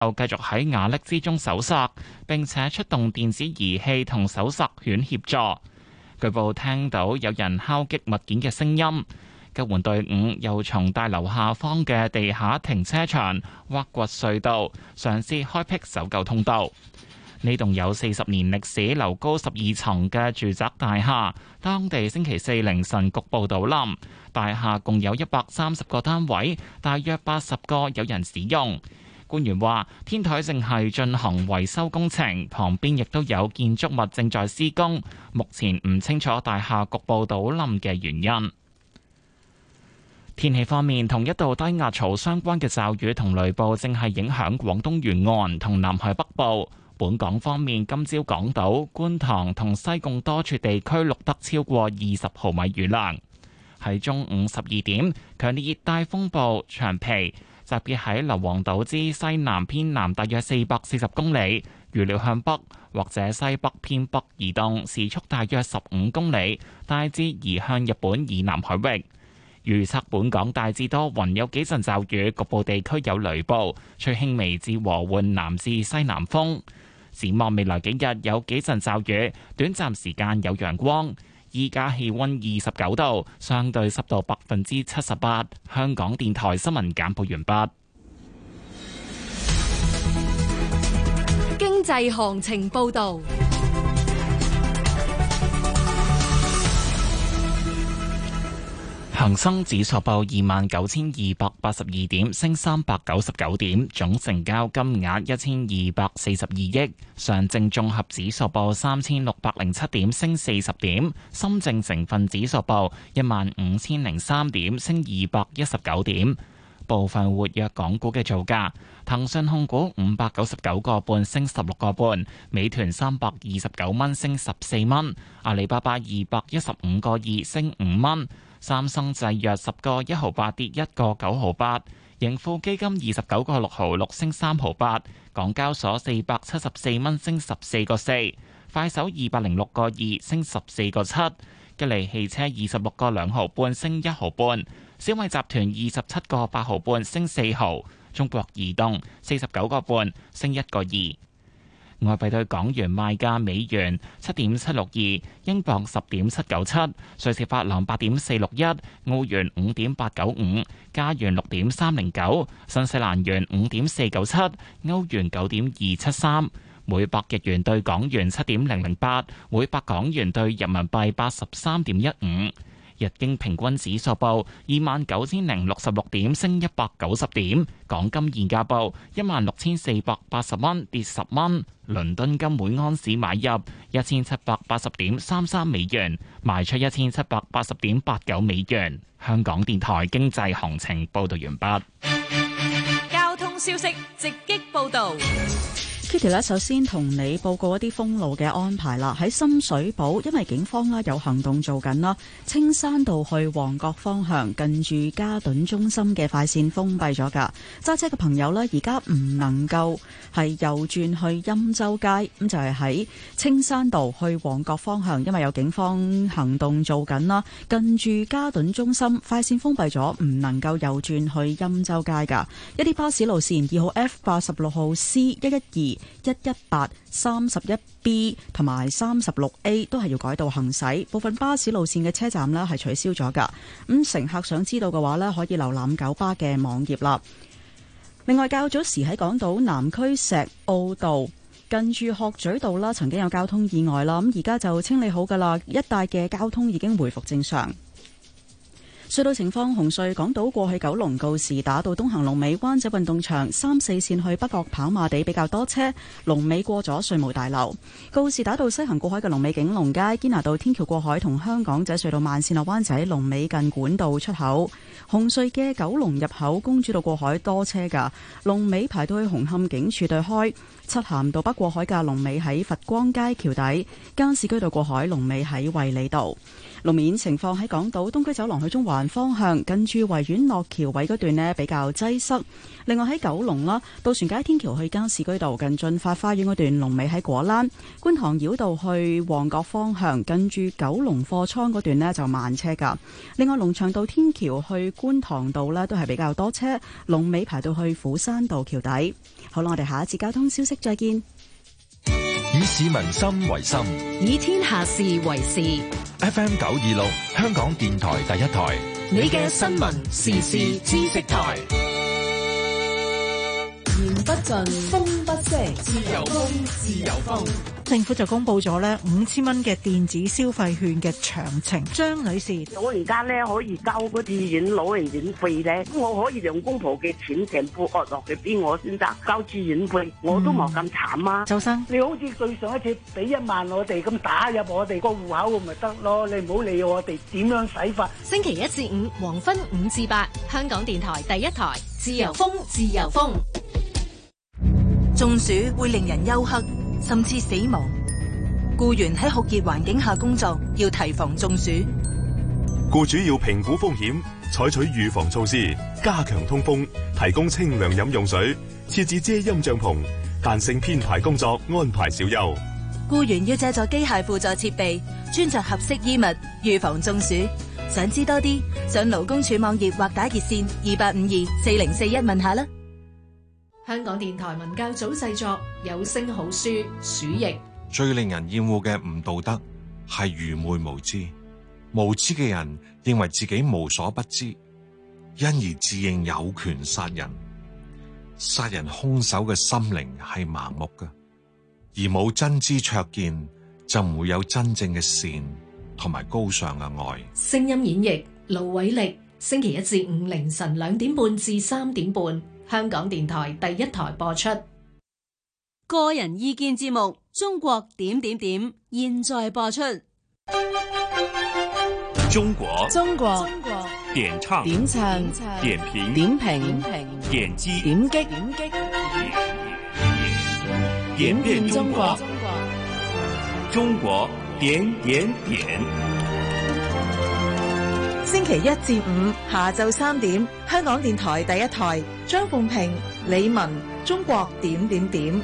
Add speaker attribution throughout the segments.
Speaker 1: 後繼續喺瓦礫之中搜索，並且出動電子儀器同搜索犬協助。據報聽到有人敲擊物件嘅聲音，救援隊伍又從大樓下方嘅地下停車場挖掘隧道，嘗試開闢搜救通道。呢棟有40年歷史、樓高12層嘅住宅大廈，當地星期四凌晨局部倒冧。大廈共有130個單位，大約80個有人使用。官員話，天台正係進行維修工程，旁邊亦都有建築物正在施工。目前唔清楚大廈局部倒冧嘅原因。天氣方面，同一道低壓槽相關嘅驟雨同雷暴正係影響廣東沿岸同南海北部。本港方面，今朝港島、觀塘同西貢多處地區錄得超過20毫米雨量。喺中午12點，強烈熱帶風暴長皮集結喺硫磺島之西南偏南大約440公里，預料向北或者西北偏北移動，時速大約15公里，大致移向日本以南海域。預測本港大致多雲，有幾陣驟雨，局部地區有雷暴，吹輕微至和緩南至西南風。展望未來幾日有幾陣驟雨，短暫時間有陽光。依家氣溫29度，相對濕度78%。香港電台新聞簡報完畢。
Speaker 2: 經濟行情報道。
Speaker 1: 恒生指數報29,282點，升399點，總成交金額1242億。上證綜合指數報3607點，升40點。深證成分指數報15003點，升219點。部分活躍港股嘅造價：騰訊控股599個半，升16個半；美團329蚊，升14蚊；阿里巴巴215個2，升5蚊。三生製藥10個1毫8，跌1個9毫8，盈富基金29個6毫6，升3毫8，港交所474蚊，升14個4，快手206個2，升14個7，吉利汽車26個2毫半，升1毫半，小米集團27個8毫半，升4毫，中國移動49個半，升1個2。外幣對港元賣價：美元7.762，英鎊10.797，瑞士法郎8.461，澳元5.895，加元6.309，新西蘭元5.497，歐元9.273，每百日元對港元7.008，每百港元對人民幣83.15。日經平均指數報29,066點，升190點。港金現價報16,480蚊，跌10蚊。倫敦金每安士買入1780.33美元，賣出1780.89美元。香港電台經濟行情報道完畢。
Speaker 2: 交通消息直擊報道。
Speaker 3: Kitty 咧，首先同你報告一啲封路嘅安排啦。喺深水埗，因為警方咧有行動做緊啦，青山道去旺角方向近住嘉頓中心嘅快線封閉咗噶。揸車嘅朋友咧，而家唔能夠係右轉去欽州街，咁就係喺青山道去旺角方向，因為有警方行動做緊啦，近住嘉頓中心快線封閉咗，唔能夠右轉去欽州街噶。一啲巴士路線2號 F86號 C112。118、31B 同埋36A 都係要改道行駛，部分巴士路線嘅車站呢係取消咗噶。咁乘客想知道嘅話呢，可以瀏覽九巴嘅網頁啦。另外，較早時喺港島南區石澳道近住鶴咀道啦，曾經有交通意外啦，咁而家就清理好噶啦，一帶嘅交通已經回復正常。隧道情況：紅隧港島過去九龍告士打道東行龍尾灣仔運動場3、4線去北角跑馬地比較多車，龍尾過咗稅務大樓。告士打道西行過海嘅龍尾景隆街，堅拿道天橋過海同香港仔隧道慢線落灣仔龍尾近管道出口。紅隧嘅九龍入口公主道過海多車㗎，龍尾排到去紅磡警署對開。漆咸道北過海嘅龍尾喺佛光街橋底，加士居道過海龍尾喺衛理道。路面情況喺港島東區走廊去中環環方向近住維園落橋位嗰段呢比較擠塞。另外喺九龍啦，渡船街天橋去加士居道近駿發花園嗰段龍尾喺果欄。觀塘繞道去旺角方向近住九龍貨倉嗰段呢就慢車噶。另外龍翔道天橋去觀塘道呢都係比較多車，龍尾排到去斧山道橋底。好啦，我哋下一節交通消息再見。
Speaker 4: 以市民心為心，
Speaker 2: 以天下事為事。
Speaker 4: FM 926香港電台第一台，
Speaker 2: 你嘅新聞時事知識台。言不盡，風不息，自由風，自由風。
Speaker 5: 政府就公布咗咧5000蚊嘅電子消費券嘅詳情。張女士，
Speaker 6: 老人家咧可以交嗰啲院老人院費咧，我可以用公婆嘅錢全部壓落去俾我先得交住院費，我都冇咁慘啊！
Speaker 5: 周生，
Speaker 7: 你好似對上一次俾1萬我哋咁打入我哋個戶口咪得咯？你唔好理我哋點樣使法。
Speaker 2: 星期一至五黃昏5至8，香港電台第一台，自由風，自由風。
Speaker 8: 中暑會令人休克，甚至死亡。僱員喺酷熱環境下工作，要提防中暑。
Speaker 9: 僱主要評估風險，採取預防措施，加強通風，提供清涼飲用水，設置遮陰帳篷，彈性編排工作，安排小休。
Speaker 8: 僱員要借助機械輔助設備，穿着合適衣物，預防中暑。想知多啲，上勞工處網頁或打熱線28524041問下啦。
Speaker 2: 香港電台文教組製作有聲好書《鼠疫》。
Speaker 10: 最令人厭惡嘅唔道德係愚昧無知，無知嘅人認為自己無所不知，因而自認有權殺人。殺人兇手嘅心靈係盲目嘅，而冇真知灼見就唔會有真正嘅善同埋高尚嘅愛。
Speaker 2: 聲音演繹盧偉力，星期一至五凌晨2點半至3點半，香港電台第一台播出。
Speaker 11: 個人意見節目《中國點點點》現在播出。
Speaker 12: 中國點唱點評點擊點變中國，中國點。
Speaker 5: 星期一至五下晝3點，香港電台第一台，張鳳平、李文，中國點點點。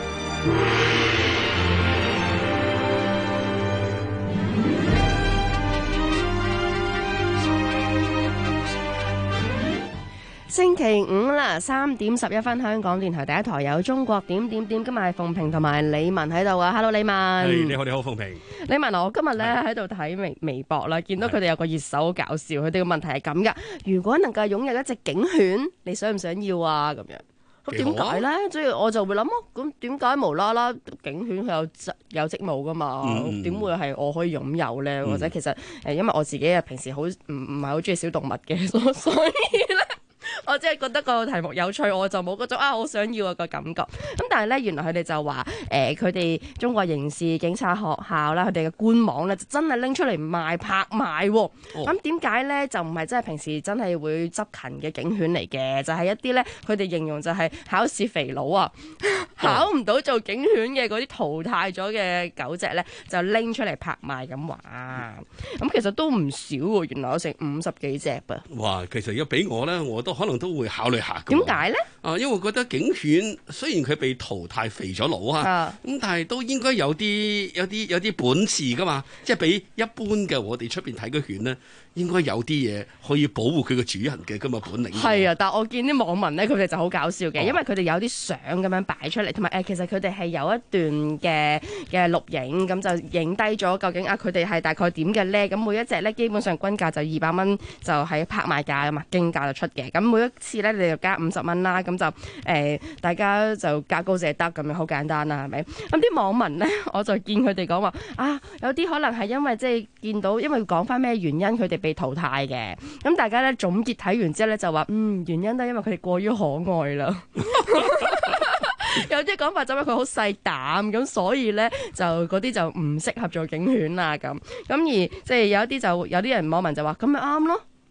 Speaker 13: 星期五啦，3點11分，香港電台第一台有中國點點點，今日係鳳平同埋李文喺度啊 ！Hello， 李文，
Speaker 12: 你好，鳳平。
Speaker 13: 李文，我今日咧喺度睇微博啦，見到佢哋有個熱搜好搞笑，佢哋嘅問題係咁噶：如果能夠擁有一隻警犬，你想唔想要啊？咁樣咁點解咧？所以我就會諗咁點解無啦啦警犬佢有職務噶嘛？點會係我可以擁有咧？或者其實因為我自己平時好唔係好中意小動物嘅，所以咧。我只係覺得個題目有趣，我就冇嗰種我想要個感覺。咁但係咧，原來佢哋就話佢哋中國刑事警察學校啦，佢哋嘅官網咧就真係拎出嚟賣拍賣。咁點解咧？就唔係真係平時真係會執勤嘅警犬嚟嘅，就係一啲咧佢哋形容就係考試肥佬啊，考唔到做警犬嘅嗰啲淘汰咗嘅狗隻咧，就拎出嚟拍賣咁話。咁其實都唔少喎，原來有成50幾隻噃。
Speaker 12: 哇！其實如果俾我咧，我都可能都會考慮下。
Speaker 13: 點解咧？
Speaker 12: 因為我覺得警犬雖然佢被淘汰肥咗佬咁但係都應該有啲本事噶嘛，即係比一般嘅我哋出邊睇嘅犬咧，應該有啲嘢可以保護佢嘅主人嘅咁嘅本領。
Speaker 13: 係啊，但係我見啲網民咧，佢哋就好搞笑嘅，因為佢哋有啲相咁樣擺出嚟，同埋其實佢哋係有一段嘅錄影，咁就影低咗究竟佢哋係大概點嘅咧？咁每一隻咧基本上均價就200蚊，就喺拍賣價啊嘛，競價就出嘅。咁每一次咧，你就加50蚊啦，咁就大家就價高者得咁樣，好簡單啦，係咪？咁啲網民咧，我就見佢哋講話有啲可能係因為即係見到，因為講翻咩原因佢哋被淘汰嘅。咁大家咧總結睇完之後咧就話原因都係因為佢哋過於可愛啦。有啲講法就因為佢好細膽，咁所以咧就嗰啲就唔適合做警犬啦咁。而即係有啲人網民就話咁咪啱咯。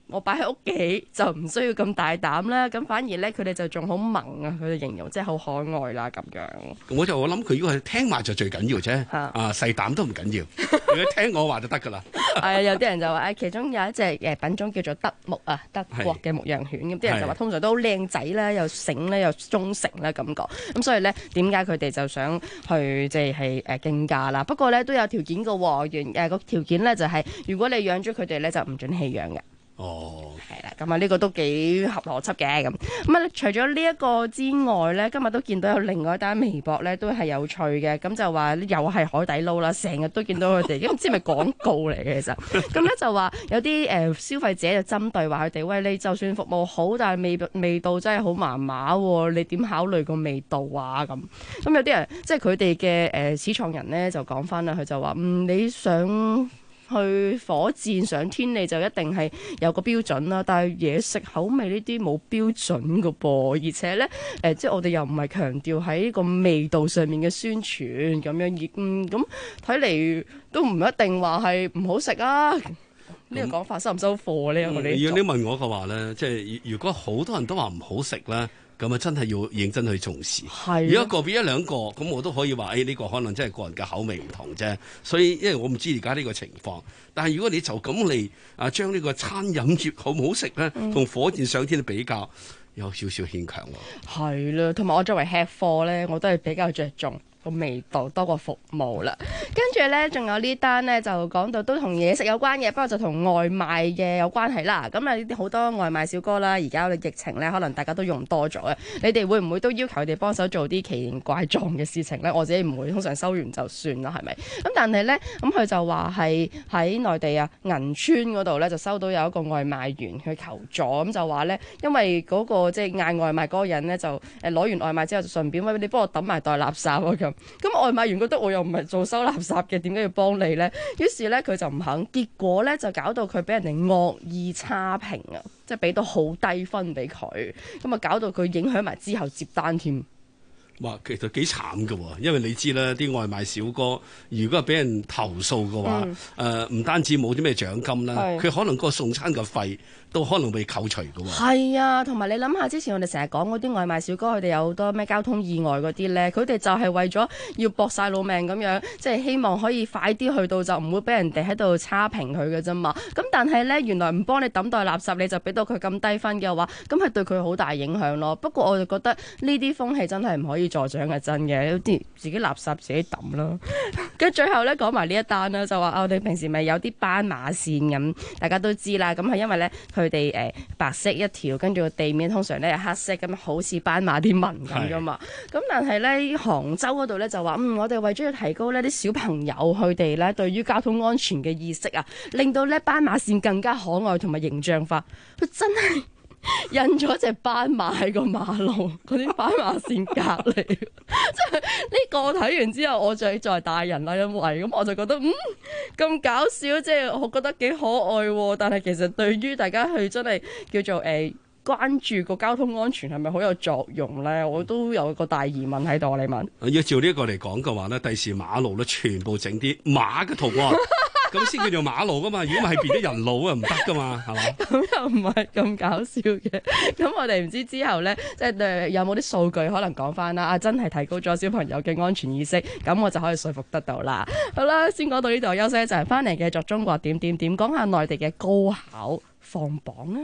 Speaker 13: 我擺喺屋企就唔需要咁大膽啦。咁反而咧，佢哋就仲好萌啊！佢哋形容即係好可愛啦咁樣。
Speaker 12: 我諗佢如果係聽話就最緊要啫，細膽都唔緊要，如果聽我話就得㗎啦。
Speaker 13: 係有啲人就話其中有一隻品種叫做德牧啊，德國嘅牧羊犬。咁啲人就話通常都好靚仔啦，又醒咧，又忠誠啦咁講。咁所以咧，點解佢哋就想去即係競價啦？不過咧都有條件嘅，個條件咧就係如果你養咗佢哋咧，就唔准棄養嘅。
Speaker 12: 哦，
Speaker 13: 係啦，咁啊呢個都幾合邏輯嘅咁。咁啊，除咗呢一個之外咧，今日都見到有另外一單微博咧，都係有趣嘅。咁就話又係海底撈啦，成日都見到佢哋，咁唔知係咪廣告嚟嘅其實。咁咧就話有啲消費者就針對話佢哋，喂，你就算服務好，但係味道真係好麻麻喎，你點考慮個味道啊咁？咁有啲人即係佢哋嘅始創人咧就講翻啦，佢就話你想去火箭上天，你就一定係有個標準啦。但係嘢食口味呢啲冇標準㗎噃，而且咧即係我哋又唔係強調喺個味道上面嘅宣傳咁樣，咁睇嚟都唔一定話係唔好食啊。呢個講法收唔收貨呢？如果
Speaker 12: 你問我嘅話咧，即係如果好多人都話唔好食咧，咁啊真係要認真去重視。如果個別一兩個，咁我都可以話，呢個可能真係個人嘅口味唔同啫。所以因為我唔知而家呢個情況，但係如果你就咁嚟將呢個餐飲業好唔好食咧，同火箭上天比較，有少少牽強喎。
Speaker 13: 係啦，同埋我作為吃貨咧，我都係比較着重個味道多過服務啦。跟住咧，仲有呢單咧就講到都同嘢食有關嘅，不過就同外賣嘅有關係啦。咁啊，呢啲好多外賣小哥啦，而家嘅疫情咧，可能大家都用多咗啊。你哋會唔會都要求佢哋幫手做啲奇形怪狀嘅事情咧？我自己唔會，通常收完就算啦，係咪？咁但係咧，咁佢就話係喺內地啊銀川嗰度咧，就收到有一個外賣員去求助，咁就話咧，因為嗰個即係嗌外賣嗰個人咧，就攞完外賣之後就順便喂，你幫我抌埋袋垃圾啊咁。咁外賣員覺得我又唔係做收垃圾嘅，點解要幫你呢？於是咧佢就唔肯，結果咧就搞到佢俾人哋惡意差評啊，即係俾到好低分俾佢，咁啊搞到佢影響埋之後接單添。
Speaker 12: 哇，其實幾慘㗎喎，因為你知啦，啲外賣小哥如果係俾人投訴嘅話，唔單止冇啲咩獎金啦，佢可能個送餐嘅費都可能被扣除㗎喎。係
Speaker 13: 啊，同埋你諗下，之前我哋成日講嗰啲外賣小哥，佢哋有好多咩交通意外嗰啲咧，佢哋就係為咗要搏晒老命咁樣，即係希望可以快啲去到，就唔會俾人哋喺度差評佢嘅啫嘛。咁但係咧，原來唔幫你抌袋垃圾，你就俾到佢咁低分嘅話，咁係對佢好大影響咯。不過我就覺得呢啲風氣真係唔可以助長係真嘅，有啲自己垃圾自己抌啦。跟住最後咧講埋呢一單啦，就話我哋平時咪有啲斑馬線咁，大家都知啦。咁係因為咧佢哋白色一條，跟住個地面通常咧係黑色，咁好似斑馬啲紋咁噶嘛。咁但係咧杭州嗰度咧就話我哋為咗要提高呢啲小朋友佢哋咧對於交通安全嘅意識啊，令到咧斑馬線更加可愛同埋形象化。佢真係印咗隻斑馬喺個馬路嗰啲斑馬線隔離，即係呢個睇完之後，我就作為大人啦，因為咁我就覺得咁搞笑，即係我覺得幾可愛喎。但係其實對於大家去真係叫做關注個交通安全係咪好有作用咧？我都有個大疑問喺度。你問？
Speaker 12: 要照呢一個嚟講嘅話咧，第時馬路咧全部整啲馬嘅圖案。咁先叫做馬路噶嘛，如果唔係變咗人路啊，唔得噶嘛，係嘛？
Speaker 13: 咁又唔係咁搞笑嘅。咁我哋唔知之後咧，即係有冇啲數據可能講翻啦？真係提高咗小朋友嘅安全意識，咁我就可以說服得到啦。好啦，先講到呢度休息一陣，翻嚟繼續中國點點點，講下內地嘅高考放榜啊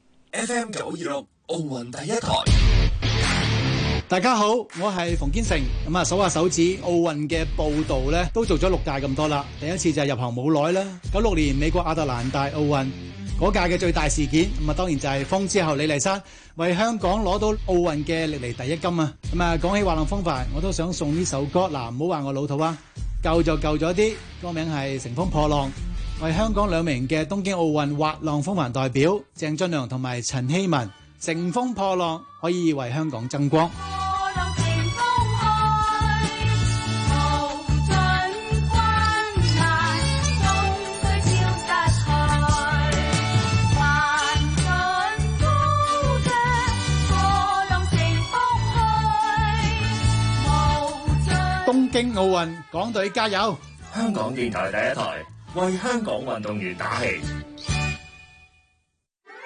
Speaker 4: ！FM 926奧運第一台。
Speaker 14: 大家好，我係馮堅成。咁啊，數下手指，奧運嘅報道咧都做咗6屆咁多啦。第一次就係入行冇耐啦，96年美國亞特蘭大奧運嗰屆嘅最大事件，咁啊當然就係風之後李麗珊為香港攞到奧運嘅歷嚟第一金啊。咁啊講起滑浪風帆，我都想送呢首歌，嗱唔好話我老土啊，舊就舊咗啲，歌名係乘風破浪，為香港2名嘅東京奧運滑浪風帆代表鄭俊良同埋陳希文，乘風破浪可以為香港爭光。東京奧運，港隊加油！
Speaker 15: 香港電台第一台為香港運動員打氣。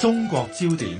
Speaker 15: 中國焦點。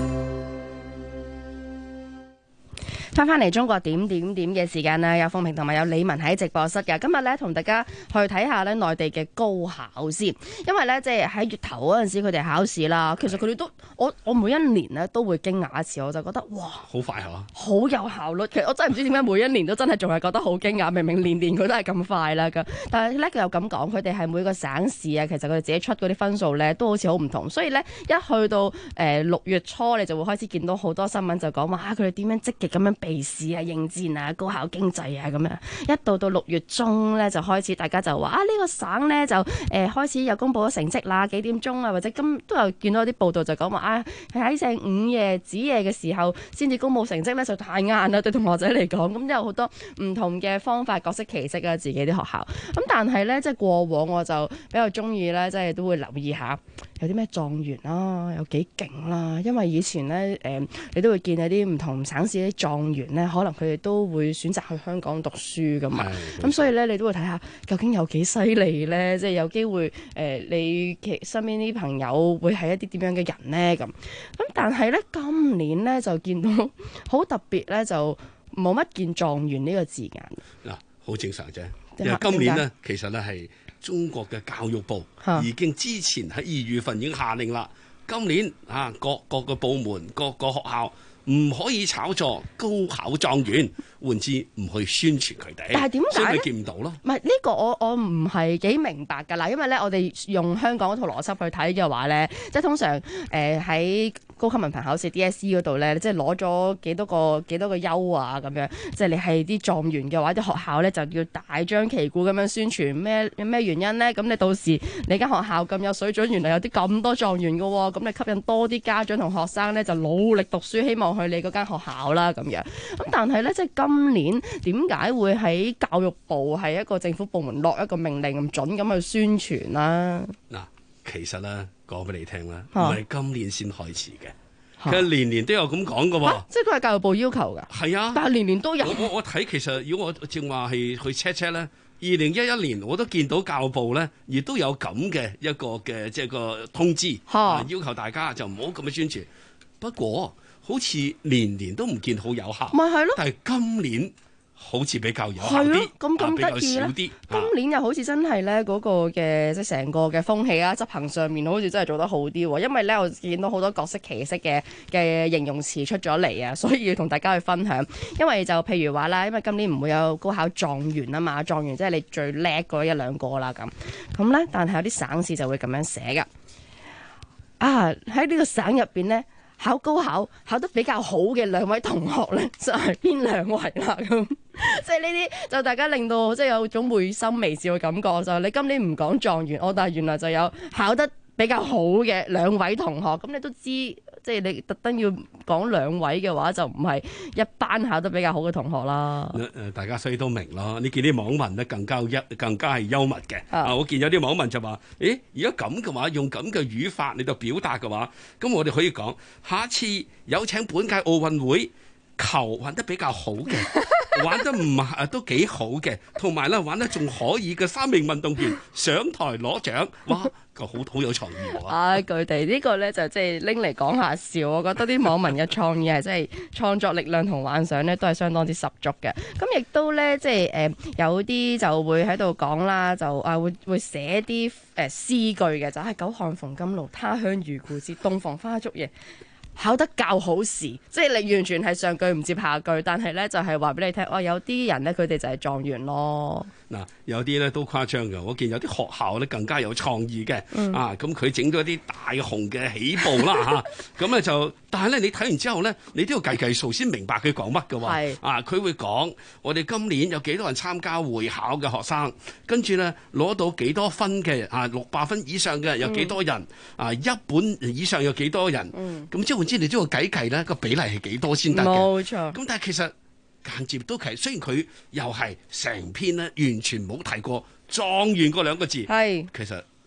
Speaker 13: 翻嚟中國點嘅時間啦，有鳳平同埋有李文喺直播室嘅。今日咧同大家去睇下咧內地嘅高考先，因為咧即係喺月頭嗰陣時佢哋考試啦，其實佢哋都我每一年咧都會驚訝一次，我就覺得哇，
Speaker 12: 好快係嘛，
Speaker 13: 好有效率。其實我真係唔知點解每一年都真係仲係覺得好驚訝，明明年佢都係咁快啦咁。但係咧佢又咁講，佢哋係每個省市啊，其實佢哋自己出嗰啲分數咧都好似好唔同，所以咧一去到6月初，你就會開始見到好多新聞就講話佢哋點樣積極咁樣備試啊、應戰啊、高考經濟啊咁樣。一到6月中咧，就開始大家就話呢個省咧就開始又公布咗成績啦，幾點鐘啊，或者都有見到啲報道就講話喺正午夜子夜嘅時候先至公布成績咧，就太晏啦對同學仔嚟講。咁有好多唔同嘅方法，各色其色啊，自己啲學校。咁但係咧，即係過往我就比較中意咧，即係都會留意下有啲咩狀元啦，有幾勁啦。因為以前咧你都會見有啲唔同省市啲狀元咧，可能佢哋都會選擇去香港讀書噶嘛。咁所以咧，你都會睇下究竟有幾犀利咧，即係有機會你身邊啲朋友會係一啲點樣嘅人咧咁。但係咧今年咧就見到好特別咧，就冇乜見狀元呢個字眼。
Speaker 12: 嗱，好正常啫，因為今年呢，其實咧係中國嘅教育部已經之前喺2月份已經下令啦，今年各個部門、各個學校唔可以炒作高考狀元，換之唔去宣傳佢哋。
Speaker 13: 但係點解
Speaker 12: 所以你見唔到咯？
Speaker 13: 唔係呢個我唔係幾明白㗎啦，因為咧我哋用香港嗰套邏輯去睇嘅話咧，即係通常喺高級文憑考試 DSE 嗰度咧，即係攞咗幾多個優啊咁樣，即係你係啲狀元嘅話，啲學校咧就要大張旗鼓咁樣宣傳咩原因咧？咁你到時你間學校咁有水準，原來有啲咁多狀元㗎喎，咁你吸引多啲家長同學生咧就努力讀書，希望去你嗰間學校啦咁樣。咁但係咧，即係今年點解會喺教育部係一個政府部門落一個命令咁準咁去宣傳啦？
Speaker 12: 嗱，其實咧講俾你聽啦，唔係今年先開始嘅。其實年年都有咁講㗎喎，
Speaker 13: 即係佢係教育部要求㗎。
Speaker 12: 係啊，
Speaker 13: 但係年年都有。
Speaker 12: 我睇其實，如果我正話係去 check 咧，2011年我都見到教育部咧，亦都有咁嘅一個嘅即係個通知，要求大家就唔好咁樣宣傳。不過好似年年都唔見好有效，
Speaker 13: 咪係咯？
Speaker 12: 但係今年好似比較有效啲，
Speaker 13: 咁得意咧。今年又好似真係咧嗰個嘅即係成個嘅風氣啊，執行上面好似真係做得好啲喎。因為咧我見到好多各色其色嘅形容詞出咗嚟啊，所以要同大家去分享。因為就譬如話啦，因為今年唔會有高考狀元啊嘛，狀元即係你最叻嗰一兩個啦咁咧，但係有啲省市就會咁樣寫㗎。喺呢個省入邊咧，考高考考得比較好嘅兩位同學咧，就係邊兩位啦咁。即係呢啲就大家令到即係有種會心微笑嘅感覺，就係你今年唔講狀元，但係原來就有考得比較好嘅兩位同學，咁你都知，即係你特登要講兩位嘅話，就唔係一班考得比較好嘅同學啦。
Speaker 12: 大家所以都明咯。你見啲網民咧更加係幽默嘅。我見有啲網民就話：如果咁嘅話，用咁嘅語法你就表達嘅話，咁我哋可以講下一次有請本屆奧運會球玩得比較好嘅。玩得唔都幾好嘅，同埋咧玩得仲可以嘅3名運動員上台攞獎，哇！好有創意喎。
Speaker 13: 佢哋呢個咧就即係拎嚟講下笑，我覺得啲網民嘅創意係真係創作力量同幻想咧都係相當之十足嘅。咁亦都咧即係有啲就會喺度講啦，就會寫啲詩句嘅，就係久旱逢甘露，他鄉遇故知，洞房花燭夜。考得較好時，即係你完全係上句唔接下句，但係咧就係話俾你聽，有啲人咧佢哋就係狀元咯。
Speaker 12: 嗱，有啲咧都誇張嘅，我見有啲學校咧更加有創意嘅，咁佢整咗啲大紅嘅起步啦嚇，咁咧就，但係咧你睇完之後咧，你都要計數先明白佢講乜嘅喎。佢會講我哋今年有幾多人參加會考嘅學生，跟住咧攞到幾多分嘅600分以上嘅有幾多人，一本以上有幾多人，咁即係換之你都要計咧個比例係幾多先得嘅。
Speaker 13: 冇錯。
Speaker 12: 咁但係其實間接都係，雖然佢又係成篇咧完全冇提過狀元嗰2個字，其實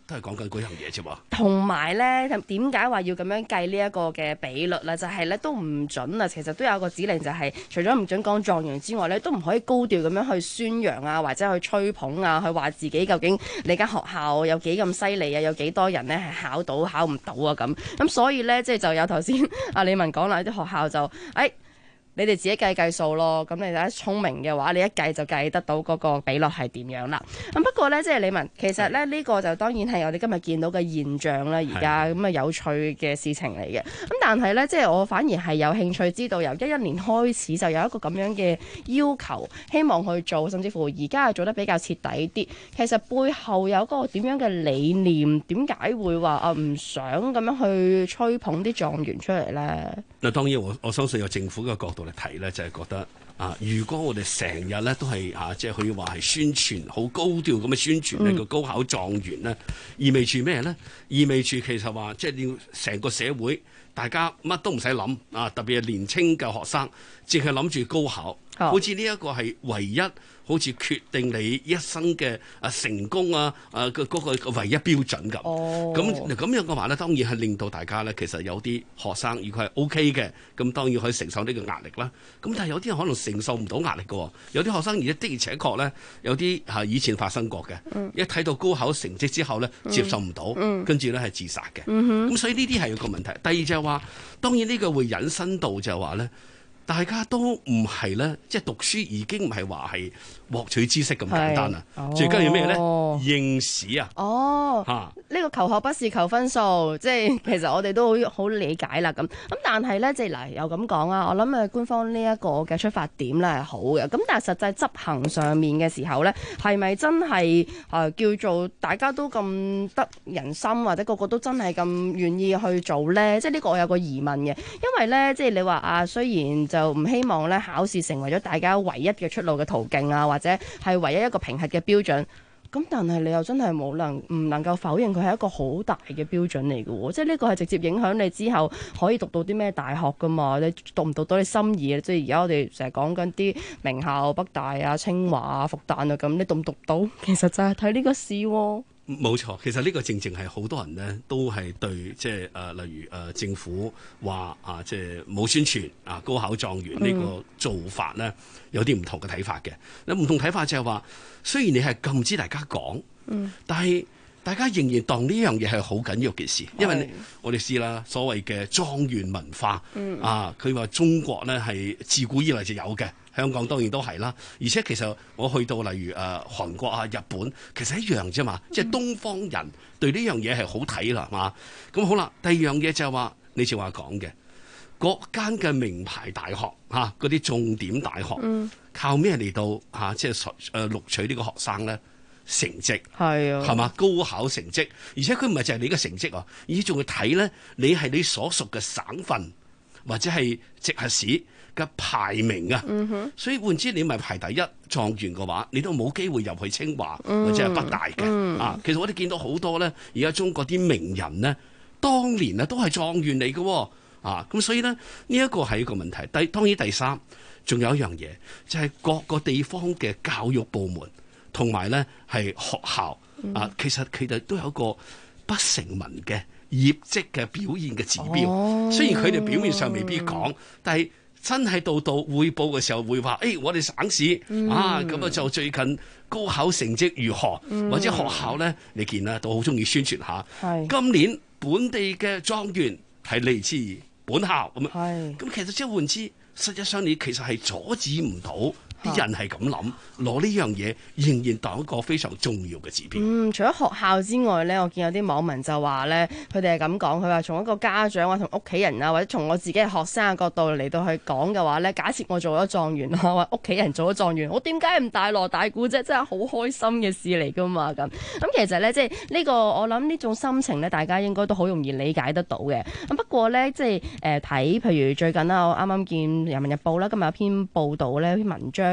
Speaker 12: 都係講緊嗰樣嘢啫喎。
Speaker 13: 同埋咧，點解話要咁樣計呢一個嘅比率咧？就係咧都唔準啊！其實都有個指令，就係除咗唔準講狀元之外咧，都唔可以高調咁樣去宣揚啊，或者去吹捧啊，去話自己究竟你間學校有幾咁犀利啊，有幾多人咧係考到考唔到啊咁。咁所以咧，即係就有頭先阿李文講啦，啲學校就你哋自己計數咯，咁你哋聰明嘅話，你一計就計得到嗰個比率係點樣啦。咁不過呢，即係李文，其實咧呢個就當然係我哋今日見到嘅現象啦，而家咁有趣嘅事情嚟嘅。咁但係呢，即係我反而係有興趣知道，由2011年開始就有一個咁樣嘅要求，希望去做，甚至乎而家係做得比較徹底啲。其實背後有嗰個點樣嘅理念，點解會話唔想咁樣去吹捧啲狀元出嚟呢？
Speaker 12: 嗱，當然我相信有政府嘅角度嚟睇咧，就係覺得如果我哋成日咧都係即係可以話係宣傳好高調咁嘅宣傳呢個高考狀元咧，意味住咩咧？意味住其實話即係要成個社會大家乜都唔使諗特別係年青嘅學生，淨係諗住高考，好似呢一個係唯一。好似決定你一生嘅成功嗰個唯一標準咁。咁樣嘅話咧，當然係令到大家咧，其實有啲學生如果係 OK 嘅，咁當然可以承受呢個壓力啦。咁但係有啲人可能承受唔到壓力嘅，有啲學生而且確咧，有啲以前發生過嘅，一睇到高考成績之後咧，接受唔到，跟住咧係自殺嘅。咁所以呢啲係一個問題。第二就係話，當然呢個會引申到就係話咧。大家都唔係咧，即係讀書已經唔係話係獲取知識咁簡單啦。最緊要咩咧？應試啊！呢個求學不是求分數，即係其實我哋都好理解啦。咁但係咧，即係嗱又咁講啊，我諗官方呢一個嘅出發點咧係好嘅。咁但係實際執行上面嘅時候咧，係咪真係叫做大家都咁得人心，或者個個都真係咁願意去做咧？即係呢個我有個疑問嘅，因為咧即係你話雖然就唔希望咧考試成為咗大家唯一嘅出路嘅途徑啊，或者係唯一一個評核嘅標準。咁但係你又真係唔能夠否認佢係一個好大嘅標準嚟嘅喎，即係呢個係直接影響你之後可以讀到啲咩大學噶嘛？你讀唔讀到你心儀嘅？即係而家我哋成日講緊啲名校，北大啊、清華啊、復旦啊咁，你讀唔讀到？其實就係睇呢個試喎。 冇錯，其實呢個正正係好多人呢都係對即係例如政府話即係冇宣傳高考狀元呢個做法呢，有啲唔同嘅睇法嘅。唔同睇法就係話，雖然你係禁止大家講，但係大家仍然當呢樣嘢係好緊要嘅事，因為我哋知啦，所謂嘅狀元文化佢話中國呢係自古以來就有嘅。香港當然都係啦，而且其實我去到例如韓國啊、日本，其實一樣啫嘛，即係東方人對呢樣嘢係好睇啦，嘛。咁好啦，第二樣嘢就係話你正話講嘅，各間嘅名牌大學嗰啲重點大學，靠咩嚟到即係錄取呢個學生咧？成績係嘛？高考成績，而且佢唔係就係你嘅成績啊，而且仲要睇咧，你係你所屬嘅省份或者係直轄市嘅排名啊，所以換之你咪排第一狀元嘅話，你都冇機會入去清華或者係北大嘅。其實我哋見到好多咧，而家中國啲名人咧，當年都係狀元嚟嘅。咁所以咧，呢一個係一個問題。當然第三，仲有一樣嘢，就係各個地方嘅教育部門同埋咧係學校其實佢哋都有一個不成文嘅業績嘅表現嘅指標。雖然佢哋表面上未必講，但係真係到匯報嘅時候會話，我哋省市咁就最近高考成績如何，或者學校咧，你見啦都好中意宣傳下。今年本地嘅狀元係嚟自本校咁樣。咁其實即係換之，實際上你其實係阻止唔到。啲人係咁諗，攞呢樣嘢仍然當一個非常重要嘅指標。
Speaker 13: 除咗學校之外呢，我見有啲網民就話呢，佢哋係咁講，佢話從一個家長或同屋企人啊，或者從我自己嘅學生嘅角度嚟到去講嘅話呢，假設我做咗狀元啊，或屋企人做咗狀元，我點解唔大鑼大鼓啫？真係好開心嘅事嚟噶嘛咁。其實呢，即係呢個我諗呢種心情呢，大家應該都好容易理解得到嘅。咁不過呢，即係睇譬如最近啦，我啱啱見《人民日報》啦，今日有篇報導呢，篇文章。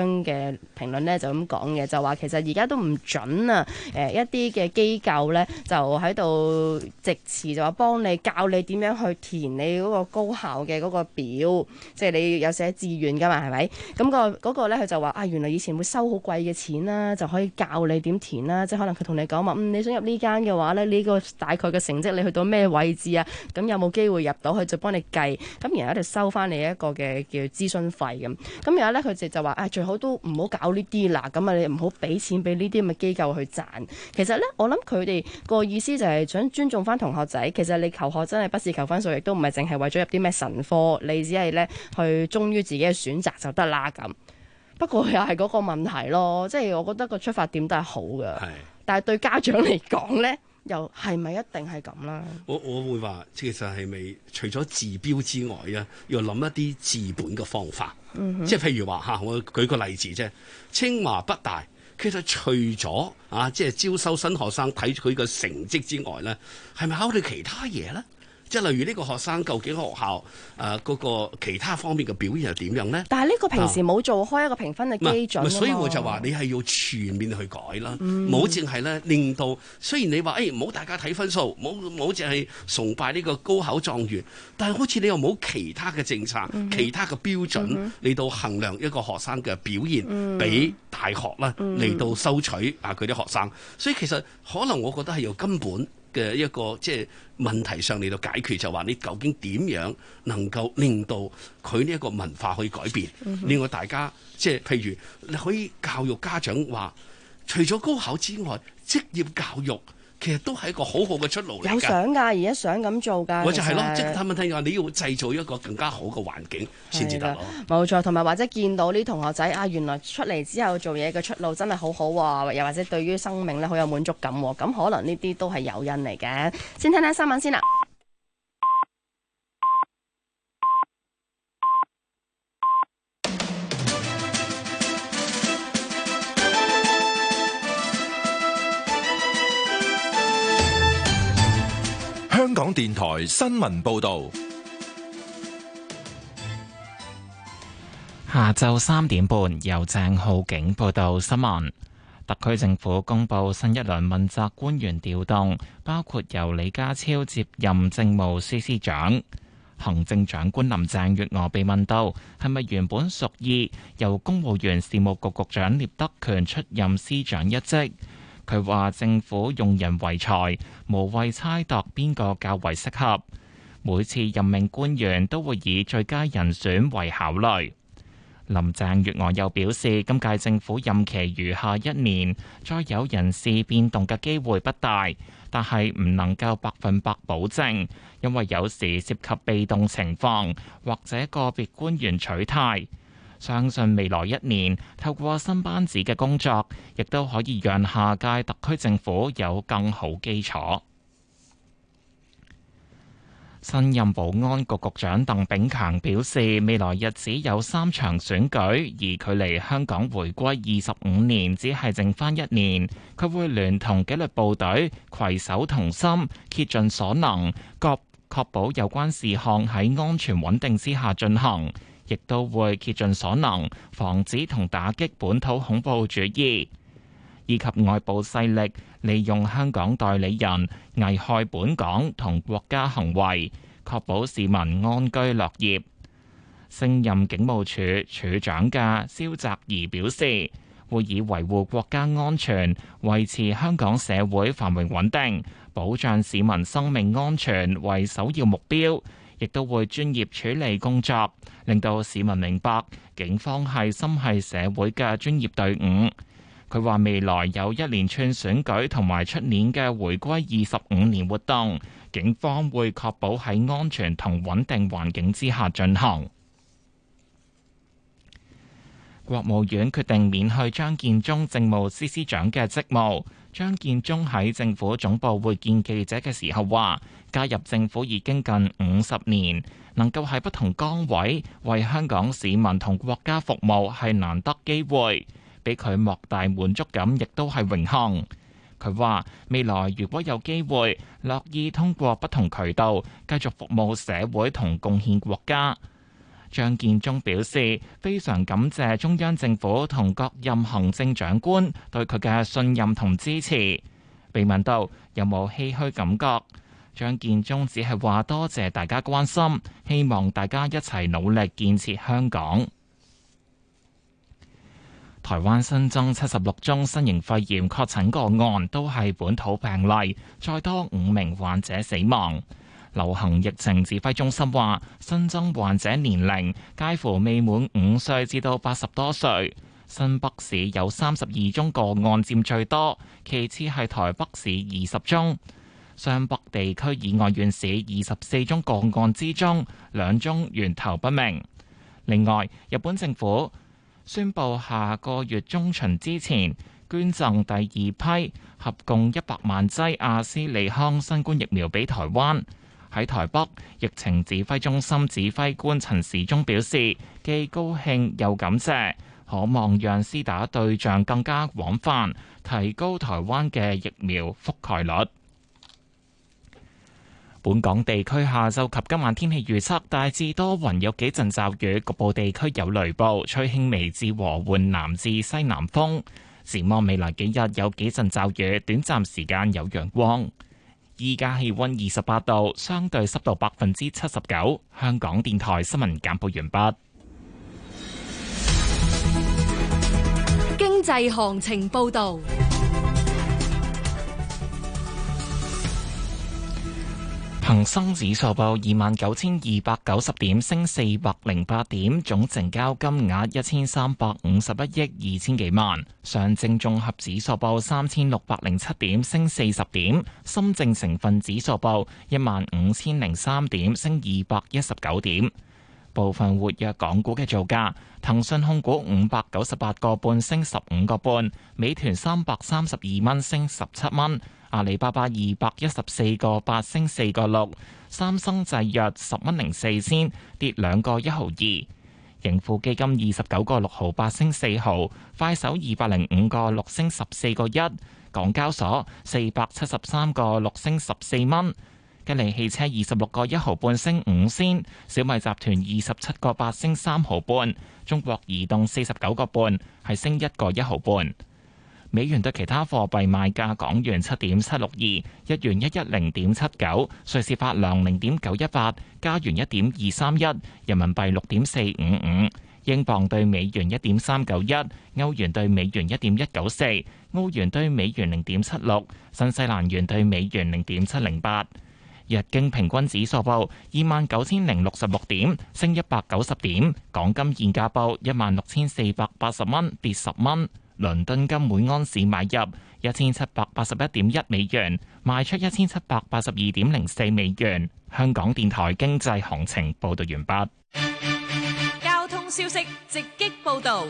Speaker 13: 嘅評論咧就咁講嘅，就話其實而家都唔準啊，一啲嘅機構咧就喺度藉詞就話幫你教你點樣去填你嗰個高考嘅嗰個表，即係你有寫志願㗎嘛，係咪？咁嗰個咧佢就話啊，原來以前會收好貴嘅錢啦，就可以教你點填啦，即係可能佢同你講話，你想入呢間嘅話咧，呢個大概嘅成績你去到咩位置啊？咁有冇機會入到去就幫你計，咁然後喺度收翻你一個嘅叫諮詢費咁。咁然後咧佢就話啊，最好都唔好搞呢啲啦，咁啊你唔好俾錢俾呢啲咁嘅機構去賺。其實咧我諗佢哋個意思就係想尊重翻同學仔，其實你求學真係不是求分數，亦都唔係淨係為咗入啲咩神科，你只係咧去忠於自己嘅選擇就得啦咁。不過又係嗰個問題咯，即係我覺得個出發點都係好嘅，但係對家長嚟講咧，又係咪一定係咁啦？
Speaker 12: 我會話，其實係咪除咗治標之外啊，要諗一啲治本嘅方法？即係譬如話嚇，我舉個例子啫，清華北大其實除咗即係招收新學生睇佢嘅成績之外咧，係咪考慮其他嘢咧？即係例如呢個學生究竟學校嗰個其他方面嘅表現係點樣咧？但係呢個平時冇做開一個評分嘅基準，所以我就話你係要全面去改啦，冇淨係咧令到雖然你話唔好大家睇分數，冇淨係崇拜呢個高考狀元，但係好似你又冇其他嘅政策、其他嘅標準嚟到衡量一個學生嘅表現，俾大學啦嚟到收取佢啲學生，所以其實可能我覺得係由根本嘅一個即係問題上嚟到解決，就話你究竟點樣能夠令到佢呢一個文化可以改變，令到大家即係譬如你可以教育家長話，除咗高考之外，職業教育其實都係一個好好嘅出路嚟㗎。
Speaker 13: 有想㗎，而家想咁做㗎。
Speaker 12: 我就係咯，即係問題話你要製造一個更加好嘅環境先至得咯。
Speaker 13: 冇錯，同埋或者見到啲同學仔原來出嚟之後做嘢嘅出路真係好好喎，又或者對於生命咧好有滿足感喎，咁可能呢啲都係誘因嚟嘅。先聽聽新聞先啦。
Speaker 4: 香港電台新聞報道，
Speaker 1: 下晝3點半由鄭浩景報道新聞。特區政府公布新一輪問責官員調動，包括由李家超接任政務司司長。行政長官林鄭月娥被問到係咪原本屬意由公務員事務局局長聶德權出任司長一職。佢話政府用人唯才，無謂猜度邊個較為適合。每次任命官員都會以最佳人選為考慮。林鄭月娥又表示，今屆政府任期餘下1年，再有人事變動嘅機會不大，但係唔能夠100%保證，因為有時涉及被動情況或者個別官員取態。相信未來1年透過新班子嘅工作，亦都可以讓下屆特區政府有更好基礎。新任保安局局長鄧炳強表示，未來日子有3場選舉，而距離香港回歸25年只係剩返1年。佢會聯同紀律部隊攜手同心，竭盡所能，確保有關事項喺安全穩定之下進行。亦都會竭盡所能防止同打擊本土恐怖主義，以及外部勢力利用香港代理人危害本港同國家行為，確保市民安居樂業。升任警務處處長嘅蕭澤頤表示，會以維護國家安全、維持香港社會繁榮穩定、保障市民生命安全為首要目標。亦都會專業處理工作，令到市民明白警方係心繫社會嘅專業隊伍。佢話未來有一連串選舉同埋出年嘅回歸25年活動，警方會確保喺安全同穩定環境之下進行。國務院決定免去張建宗政務司司長嘅職務。張建宗喺政府總部會見記者嘅時候話，加入政府已經近50年，能夠喺不同崗位為香港市民同國家服務係難得機會，俾佢莫大滿足感，亦都係榮幸。佢話未來如果有機會，樂意通過不同渠道繼續服務社會同貢獻國家。 張建宗表示非常感謝中央政府同各任行政長官對佢嘅信任同支持。被問到有冇唏噓感覺，張建宗只係話多謝大家關心，希望大家一齊努力建設香港。台灣新增76宗新型肺炎確診個案，都係本土病例，再多5名患者死亡。流行疫情指揮中心話，新增患者年齡介乎未滿5歲至到80多歲。新北市有32宗個案佔最多，其次係台北市20宗。雙北地區以外縣市24宗個案之中，2宗源頭不明。另外，日本政府宣布下個月中旬之前捐贈第二批合共100萬劑阿斯利康新冠疫苗俾台灣。喺台北，疫情指揮中心指揮官陳時中表示，既高興又感謝，可望讓施打對象更加廣泛，提高台灣嘅疫苗覆蓋率。本港地區下晝及今晚天氣預測，大致多雲，有幾陣驟雨，局部地區有雷暴，吹輕微至和緩南至西南風。展望未來幾日有幾陣驟雨，短暫時間有陽光。依家氣溫28度，相對濕度79%。香港電台新聞簡報完畢。
Speaker 11: 經濟行情報道。
Speaker 1: 恒生指數報29,290點，升408點，總成交金額1351億2千幾萬。上證綜合指數報3607點，升40點。深證成分指數報15003點，升219點。部分活躍港股嘅造價：騰訊控股598個半升15個半，美團332蚊升17蚊。阿里巴巴214個8升4個6，三生製藥10蚊04仙跌2個1毫2，盈富基金29個6毫8升4毫，快手205個6升14個1，港交所473個6升14蚊，吉利汽車26個1毫半升5仙，小米集團27個8升3毫半，中國移動49個半係升1個1毫半。美元對其他貨幣賣價：港元7.762，日元110.79，瑞士法郎0.918，加元1.231，人民幣6.455，英鎊對美元1.391，歐元對美元1.194，澳元對美元0.76，新西蘭元對美元0.708。日經平均指數報29,066點，升190點。港金現價報16,480蚊，跌10蚊。倫敦金每安士買入1781.1美元，賣出1782.04美元。香港電台經濟行情報道完畢。
Speaker 11: 交通消息直擊報道。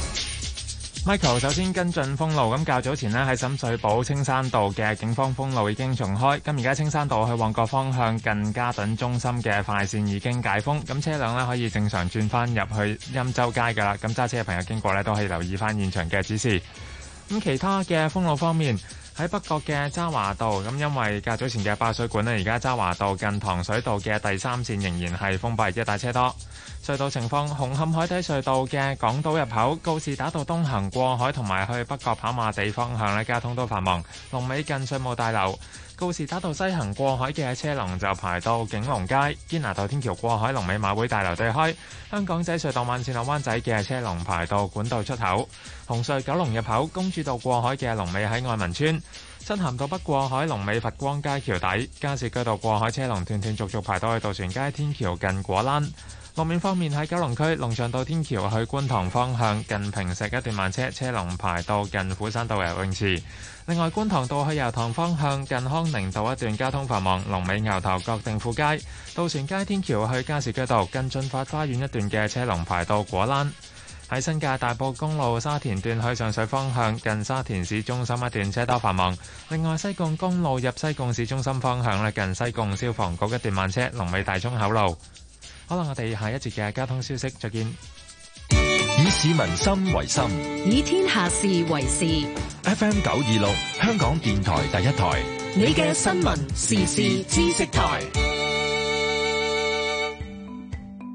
Speaker 15: Michael 首先跟進封路，咁較早前呢，喺深水埗青山道嘅警方封路已經重開，咁而家青山道去旺角方向近嘉頓中心嘅快線已經解封，咁車輛呢可以正常轉翻入去欽州街噶啦，咁揸車嘅朋友經過呢，都可以留意翻現場嘅指示。咁其他嘅封路方面，喺北角嘅渣華道，咁因為較早前嘅爆水管呢，而家渣華道近糖水道嘅第3線仍然係封閉，一帶車多。隧道情況：紅磡海底隧道嘅港島入口告士打道東行過海同埋去北角跑馬地方向咧，交通都繁忙。龍尾近稅務大樓。告士打道西行過海嘅車龍就排到景隆街。堅拿道天橋過海龍尾馬會大樓對開。香港仔隧道慢線落灣仔嘅車龍排到管道出口。紅隧九龍入口公主道過海嘅龍尾喺愛民村。漆咸道北過海龍尾佛光街橋底。加士居道過海車龍斷斷續續排到去渡船街天橋近果欄。路面方面喺九龍區龍翔道天橋去觀塘方向近坪石一段慢車，車龍排到近虎山道游泳池。另外觀塘道去油塘方向近康寧道一段交通繁忙，龍尾牛頭角定富街。渡船街天橋去加士居道近駿發花園一段嘅車龍排到果欄。喺新界大埔公路沙田段去上水方向近沙田市中心一段車多繁忙。另外西貢公路入西貢市中心方向近西貢消防局一段慢車，龍尾大涌口路。好啦，我哋下一節嘅交通消息再見。
Speaker 4: 以市民心為心，
Speaker 2: 以天下事為事。
Speaker 4: FM 926，香港電台第一台，
Speaker 2: 你嘅新聞時事知識台。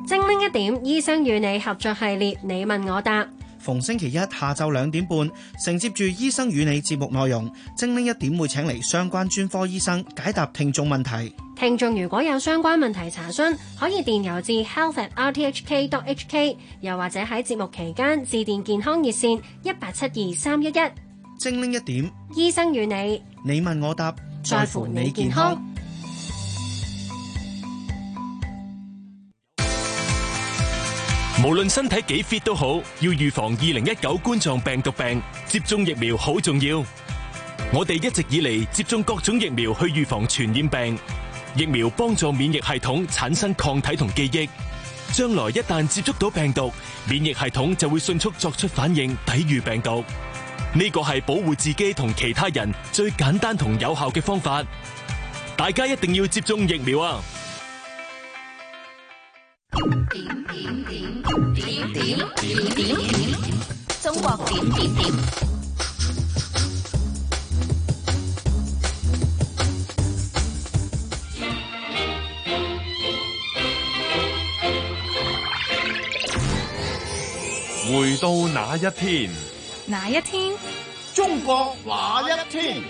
Speaker 16: 精靈一點醫生與你合作系列，你問我答。
Speaker 17: 逢星期一下晝2點半，承接住醫生與你節目內容，精靈一點會請嚟相關專科醫生解答聽眾問題。
Speaker 16: 聽眾如果有相關問題查詢，可以電郵至 health@rthk.hk， 又或者喺節目期間致電健康熱線1872-311。
Speaker 17: 精靈一點，
Speaker 16: 醫生與你，
Speaker 17: 你問我答，在乎你健康。
Speaker 18: 無論身體幾 fit 都好，要預防2019冠狀病毒病，接種疫苗好重要。我哋一直以嚟接種各種疫苗去預防傳染病，疫苗幫助免疫系統產生抗體同記憶，將來一旦接觸到病毒，免疫系統就會迅速作出反應，抵禦病毒。呢個係保護自己同其他人最簡單同有效嘅方法，大家一定要接種疫苗啊！
Speaker 8: 中國點點點。
Speaker 19: 回到那一天，
Speaker 20: 哪一天？
Speaker 21: 中國那一天。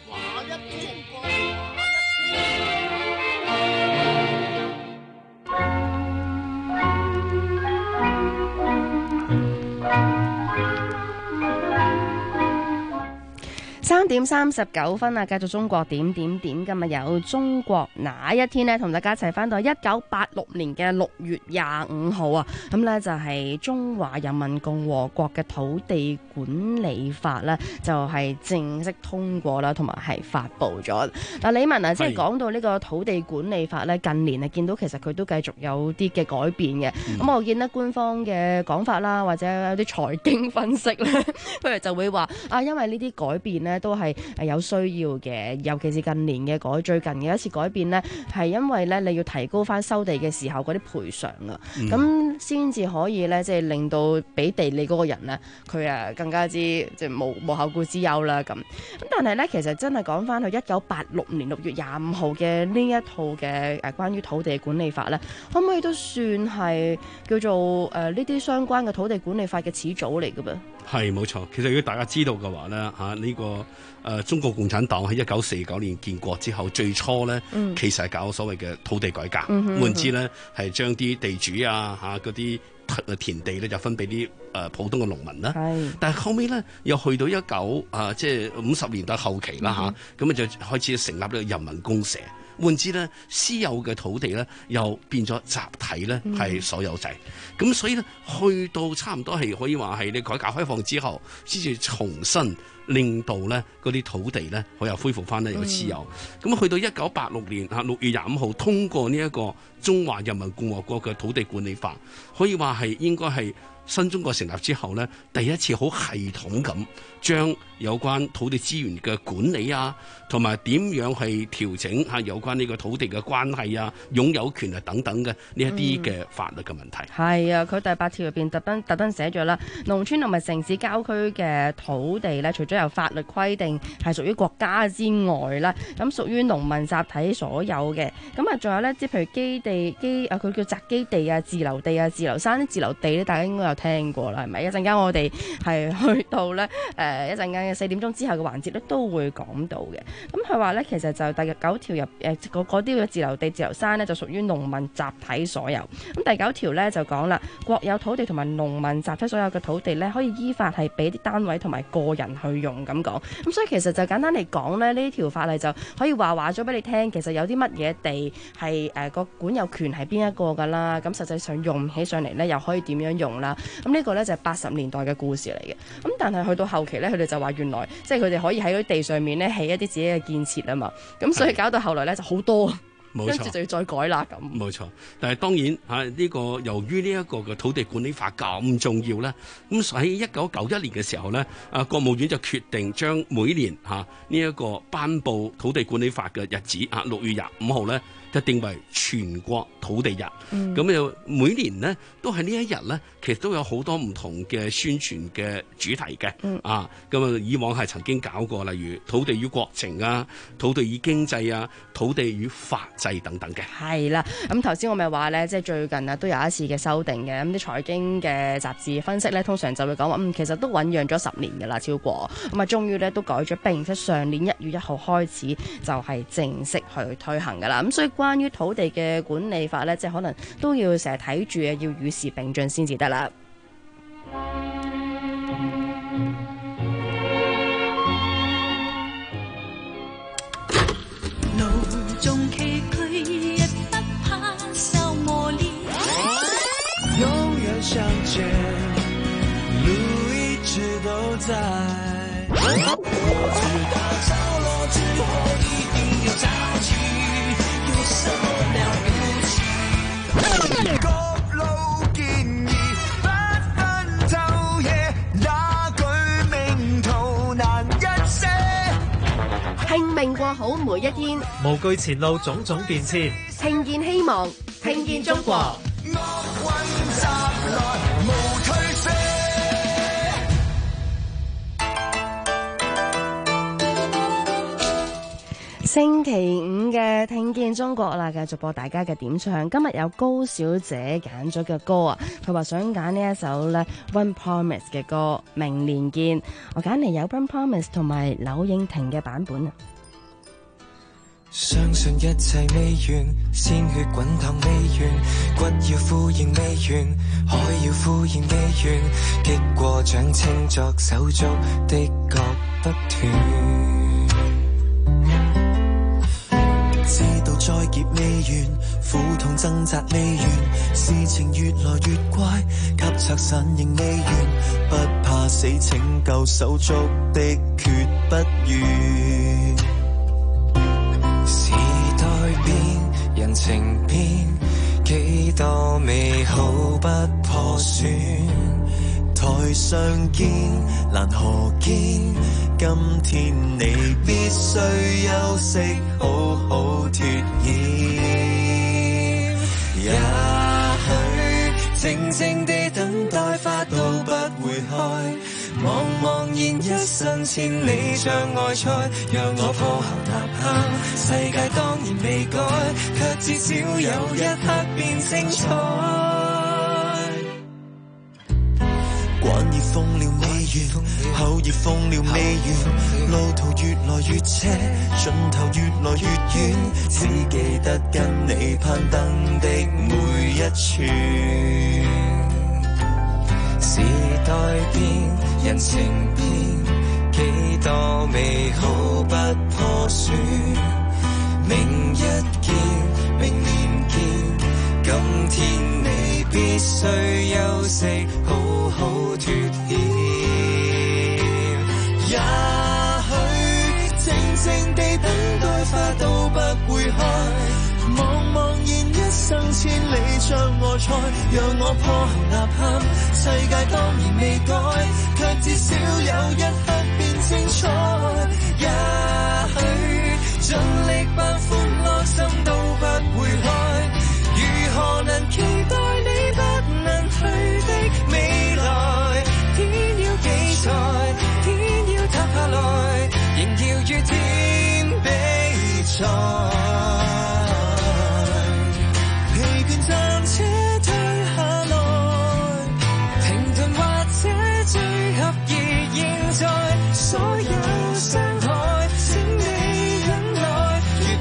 Speaker 13: 3點39分啊！繼續中國點點點，今日有中國那一天呢，同大家一齊翻到1986年嘅6月25號啊！咁呢就係中華人民共和國嘅土地管理法呢，就係正式通過啦，同埋係發布咗。嗱，李文啊，即係講到呢個土地管理法呢，近年啊見到其實佢都繼續有啲嘅改變嘅。咁我見得官方嘅講法啦，或者有啲財經分析咧，佢哋就會話啊，因為呢啲改變呢，都係有需要嘅，尤其是近年嘅最近嘅一次改變呢，係因為咧你要提高翻收地嘅時候嗰啲賠償啊，咁先至可以咧，即係令到俾地你嗰個人呢，佢啊更加之即係無後顧之憂啦咁。咁但係咧，其實真係講翻去1986年6月25號嘅呢一套嘅關於土地管理法咧，可唔可以都算係叫做呢啲相關嘅土地管理法嘅始祖嚟㗎噃？
Speaker 12: 係冇錯，其實如果大家知道嘅話咧，呢個中國共產黨喺1949年建國之後，最初咧其實係搞所謂嘅土地改革，換之咧係將啲地主啊嗰啲田地咧就分俾啲普通嘅農民啦。但係後尾咧又去到即係50年代後期啦咁就開始成立呢個人民公社。換之咧，私有嘅土地咧又變咗集體咧係所有制，咁所以咧去到差唔多係可以話係你改革開放之後，先至重新令到咧嗰啲土地咧可以恢復翻咧有私有。咁去到1986年6月25號通過呢一個中華人民共和國嘅土地管理法，可以話係應該係新中國成立之後咧第一次好系統咁將有關土地資源嘅管理啊，同埋點樣去調整有關呢個土地嘅關係啊、擁有權啊等等嘅呢一啲嘅法律嘅問題。
Speaker 13: 係啊，佢第8條入邊特登寫咗啦，農村同埋城市郊區嘅土地咧，除咗有法律規定係屬於國家之外啦，咁屬於農民集體所有嘅。咁啊，仲有咧，即係譬如基地佢叫宅基地啊、自留地啊、自留山啲自留地咧，大家應該有聽過啦，係咪？一陣間我哋係去到咧一陣間嘅4點鐘之後嘅環節咧，都會講到嘅。咁佢話咧，其實就第9條入嗰啲嘅自留地、自留山咧，就屬於農民集體所有。咁第9條咧就講啦，國有土地同埋農民集體所有嘅土地咧，可以依法係俾啲單位同埋個人去用咁講。咁所以其實就簡單嚟講咧，呢條法例就可以話咗俾你聽，其實有啲乜嘢地係個管有權係邊一個㗎啦。咁實際上用起上嚟咧，又可以點樣用啦？咁呢個咧就係80年代嘅故事嚟嘅。咁但係去到後期咧，佢哋就話原來即係佢哋可以喺嗰啲地上面咧起一啲自己嘅建設啊嘛。咁所以搞到後來咧就好多，跟住就要再改啦咁。
Speaker 12: 冇錯，但係當然呢個由於呢一個嘅土地管理法咁重要咧，咁喺1991年嘅時候咧，國務院就決定將每年呢一個頒布土地管理法嘅日子6月25號咧， 就定為全國土地日。咁就每年呢，都喺呢一日呢，其實都有好多唔同嘅宣傳嘅主題嘅。咁啊，以往係曾經搞過，例如土地與國情啊、土地與經濟啊、土地與法制等等嘅。
Speaker 13: 係啦，咁頭先我咪話咧，即係最近啊都有一次嘅修訂嘅，咁啲財經嘅雜誌分析咧，通常就會講話，其實都醖釀咗10年㗎啦，超過，咁啊終於咧都改咗，並且上年1月1號開始就係正式去推行㗎啦。咁所以關於土地嘅管理法咧，即係可能都要成日睇住啊，要與時並進先至得啦。
Speaker 20: 中崎嶇亦不怕受磨練，永遠向前，路一直都在。我知道着落之後一定要着起，有什麼了不起？各路建議不分晝夜，那句名圖難一些。
Speaker 11: 拼命過好每一天，
Speaker 22: 無懼前路種種變遷，
Speaker 11: 聽見希望，聽見中國。星期五嘅聽見中國啦，繼續播大家嘅點唱。今日有高小姐揀咗嘅歌啊，佢話想揀呢一首咧 One Promise 嘅歌，明年見。我揀嚟有 One Promise 同埋柳應廷嘅版本啊。
Speaker 23: 相信一切未完，鮮血滾燙未完，骨要呼應未完，海要呼應未完，激過掌青作手足的割不斷。知道災劫未完，苦痛掙扎未完，事情越來越怪，急拆散仍未完，不怕死拯救手足的決不渝。時代變，人情變，幾多美好不破損，台上見，難何見，今天你必須休息，好好脫險。也許靜靜地等待花都不會開，茫茫然一生千里障礙賽，讓我破喉吶喊，世界當然未改，卻至少有一刻變精彩。關已封了未完，口已封了未完，路途越來越斜，盡頭越來越遠，只記得跟你攀登的每一寸。時代變，人情變，幾多美好不破損，明日見，明年見，今天你必須休息，好好脫險。也許靜靜地等待花都不會開，茫茫然一生千里障礙賽，讓我破喉吶喊，世界當然未改，卻至少有一刻變精彩。也許盡力扮歡樂心都不會開，如何能期待你不能退的未來？天要幾載，天要塌下來，仍要與天比賽。疲倦暫且退下來，停頓或者最合意現在，所有傷害請你忍耐，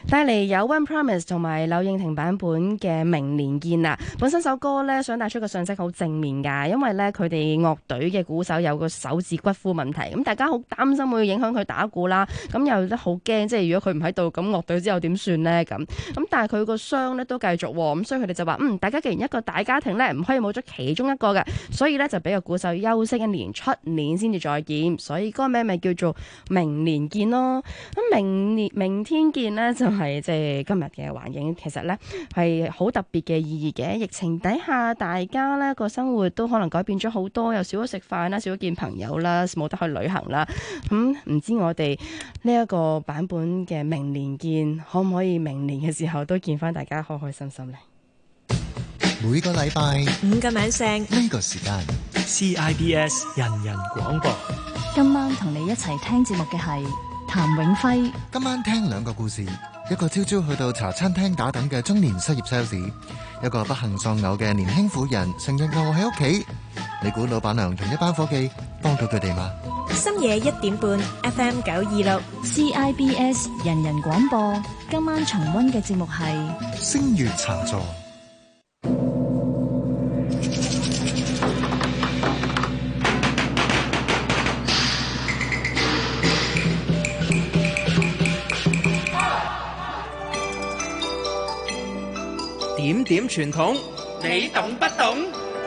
Speaker 11: 帶嚟有 One Promise 同埋柳應廷版本嘅《明年見》啊！本身首歌咧想帶出個信息好正面㗎，因為咧佢哋樂隊嘅鼓手有個手指骨枯問題，咁大家好擔心會影響佢打鼓啦，咁又好驚，即係如果佢唔喺度，咁樂隊之後點算呢？咁但係佢個傷咧都繼續喎，咁所以佢哋就話大家既然一個大家庭咧，唔可以冇咗其中一個嘅，所以咧就俾個鼓手休息1年，出年先至再見，所以歌名咪叫做《明年見》咯。咁明天見呢，就係即係今日嘅環境，其實咧係好特別嘅意義嘅。疫情底下，大家咧個生活都可能改變咗好多，又少咗食飯啦，少咗見朋友啦，冇得去旅行啦。唔知我哋呢一個版本嘅明年見，可唔可以明年嘅時候都見翻大家開開心心呢？
Speaker 3: 每個禮拜
Speaker 6: 5個晚上
Speaker 3: 呢個時間
Speaker 22: CIBS 人人廣播。
Speaker 7: 今晚同你一齊聽節目嘅係譚永輝。
Speaker 3: 今晚聽2個故事，一個朝朝去到茶餐廳打等嘅中年失業 sales， 一個不幸喪偶嘅年輕婦人，成日餓喺屋企。你估老闆娘同一班伙計幫到佢哋嗎？
Speaker 6: 深夜1點半 FM 926
Speaker 7: CIBS 人人廣播。今晚重溫嘅節目係
Speaker 3: 星月茶座。
Speaker 24: 點點傳統，你懂不懂？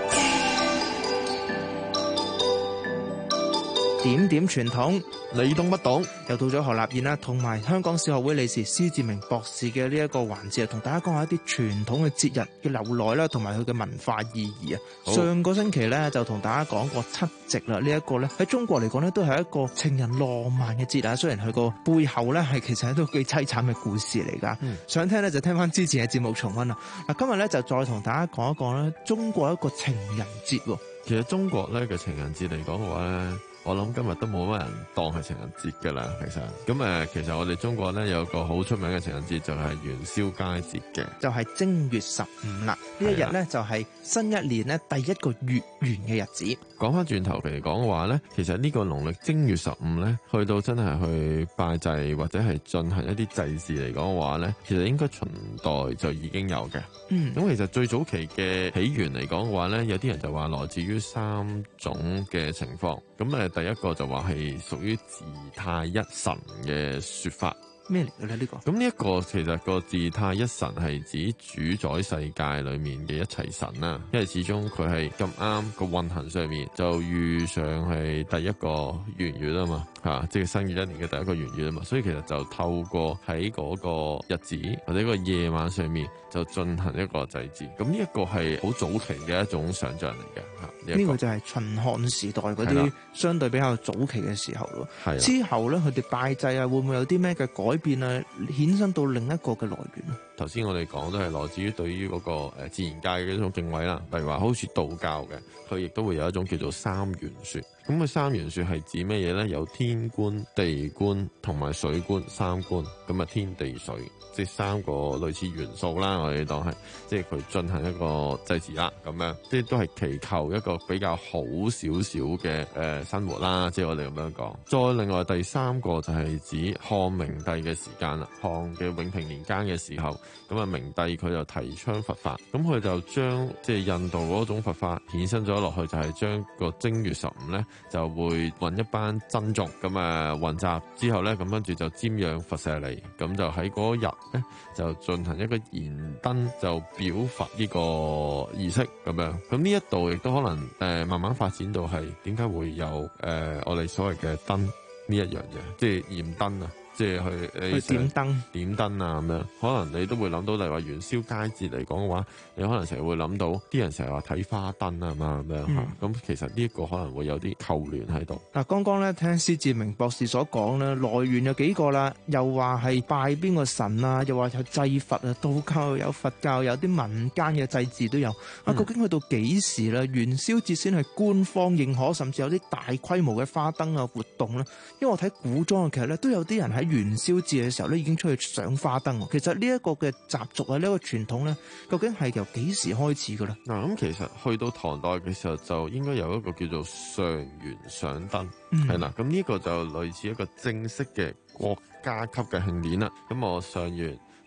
Speaker 24: 點點傳統，你懂不懂？又到咗何立燕啦，同埋香港小學會理事施志明博士嘅呢一個環節，同大家講下一啲傳統嘅節日嘅由來啦，同埋佢嘅文化意義啊。上個星期咧就同大家講過七夕啦，呢一個咧喺中國嚟講咧都係一個情人浪漫嘅節啊。雖然佢個背後咧係其實係一個幾凄慘嘅故事嚟㗎。想聽咧就聽翻之前嘅節目重溫啦。嗱，今日咧就再同大家講一講咧中國一個情人節喎。
Speaker 25: 其實中國咧嘅情人節嚟講嘅話咧，我諗今日都冇乜人當係情人節㗎啦，其實我哋中國咧有個好出名嘅情人節就係元宵佳節嘅，
Speaker 24: 就係正月15啦。呢一日咧就係新一年咧第一個月圓嘅日子。
Speaker 25: 講翻轉頭嚟講嘅話咧，其實呢個農曆正月15咧，去到真係去拜祭或者係進行一啲祭祀嚟講嘅話咧，其實應該秦代就已經有嘅。咁其實最早期嘅起源嚟講嘅話咧，有啲人就話來自於3種嘅情況。咁第一個就話係屬於自太一神嘅說法。
Speaker 24: 咩嚟嘅咧？呢個咁
Speaker 25: 呢一個其實個自太一神係指主宰世界裏面嘅一切神啦，因為始終佢係咁啱個運行上面就遇上係第一個圓月啊嘛，即係新嘅一年嘅第一個圓月啊嘛，所以其實就透過喺嗰個日子或者個夜晚上面就進行一個祭祀。咁呢一個係好早期嘅一種想像嚟嘅。
Speaker 24: 呢個就係秦漢時代嗰啲相對比較早期嘅時候咯。之後咧，佢哋拜祭啊，會唔會有啲咩嘅改變啊？衍生到另一個嘅來源啊？
Speaker 25: 頭先我哋講都係來自於對於嗰個自然界嘅一種敬畏啦。例如話好似道教嘅，佢亦都會有一種叫做三元說。咁佢三元說係指咩嘢咧？有天官、地官同埋水官三官。咁啊，天地水即係3個類似元素啦。我哋當係即係佢進行一個祭祀啦，咁樣即係都係祈求一個比較好少少嘅生活啦。即係我哋咁樣講。再另外第3個就係指漢明帝嘅時間啦，漢嘅永平年間嘅時候，咁啊明帝佢就提倡佛法，咁佢就將即係印度嗰種佛法衍生咗落去，就係將個正月15咧就會揾一班僧眾咁啊混雜之後咧，咁跟住就瞻仰佛舍利，咁就喺嗰日咧就進行一個燃燈就表佛呢個儀式咁樣。咁呢一度亦都可能慢慢發展到係點解會有我哋所謂嘅燈呢一樣嘢，即係燃燈啊。即係去點燈啊咁樣，可能你都會諗到，例如話元宵佳節嚟講嘅話，你可能成日會諗到啲人成日話睇花燈啊嘛咁樣嚇。咁其實呢一個可能會有啲扣聯喺度。
Speaker 24: 嗱，剛剛咧聽施志明博士所講咧，來源有幾個啦，又話係拜邊個神啊，又話有祭佛啊，道教有佛教有啲民間嘅祭祀都有。究竟去到幾時啦？元宵節先係官方認可，甚至有啲大規模嘅花燈啊活動咧。因為我睇古裝嘅劇咧，都有啲人喺元宵節嘅時候咧，已經出去賞花燈。其實呢一個嘅習俗啊，呢一個傳統咧，究竟係由幾時開始㗎咧？
Speaker 25: 嗱，咁其實去到唐代嘅時候，就應該有一個叫做上元賞燈，係啦。咁呢個就類似一個正式嘅國家級嘅慶典啦。咁我上元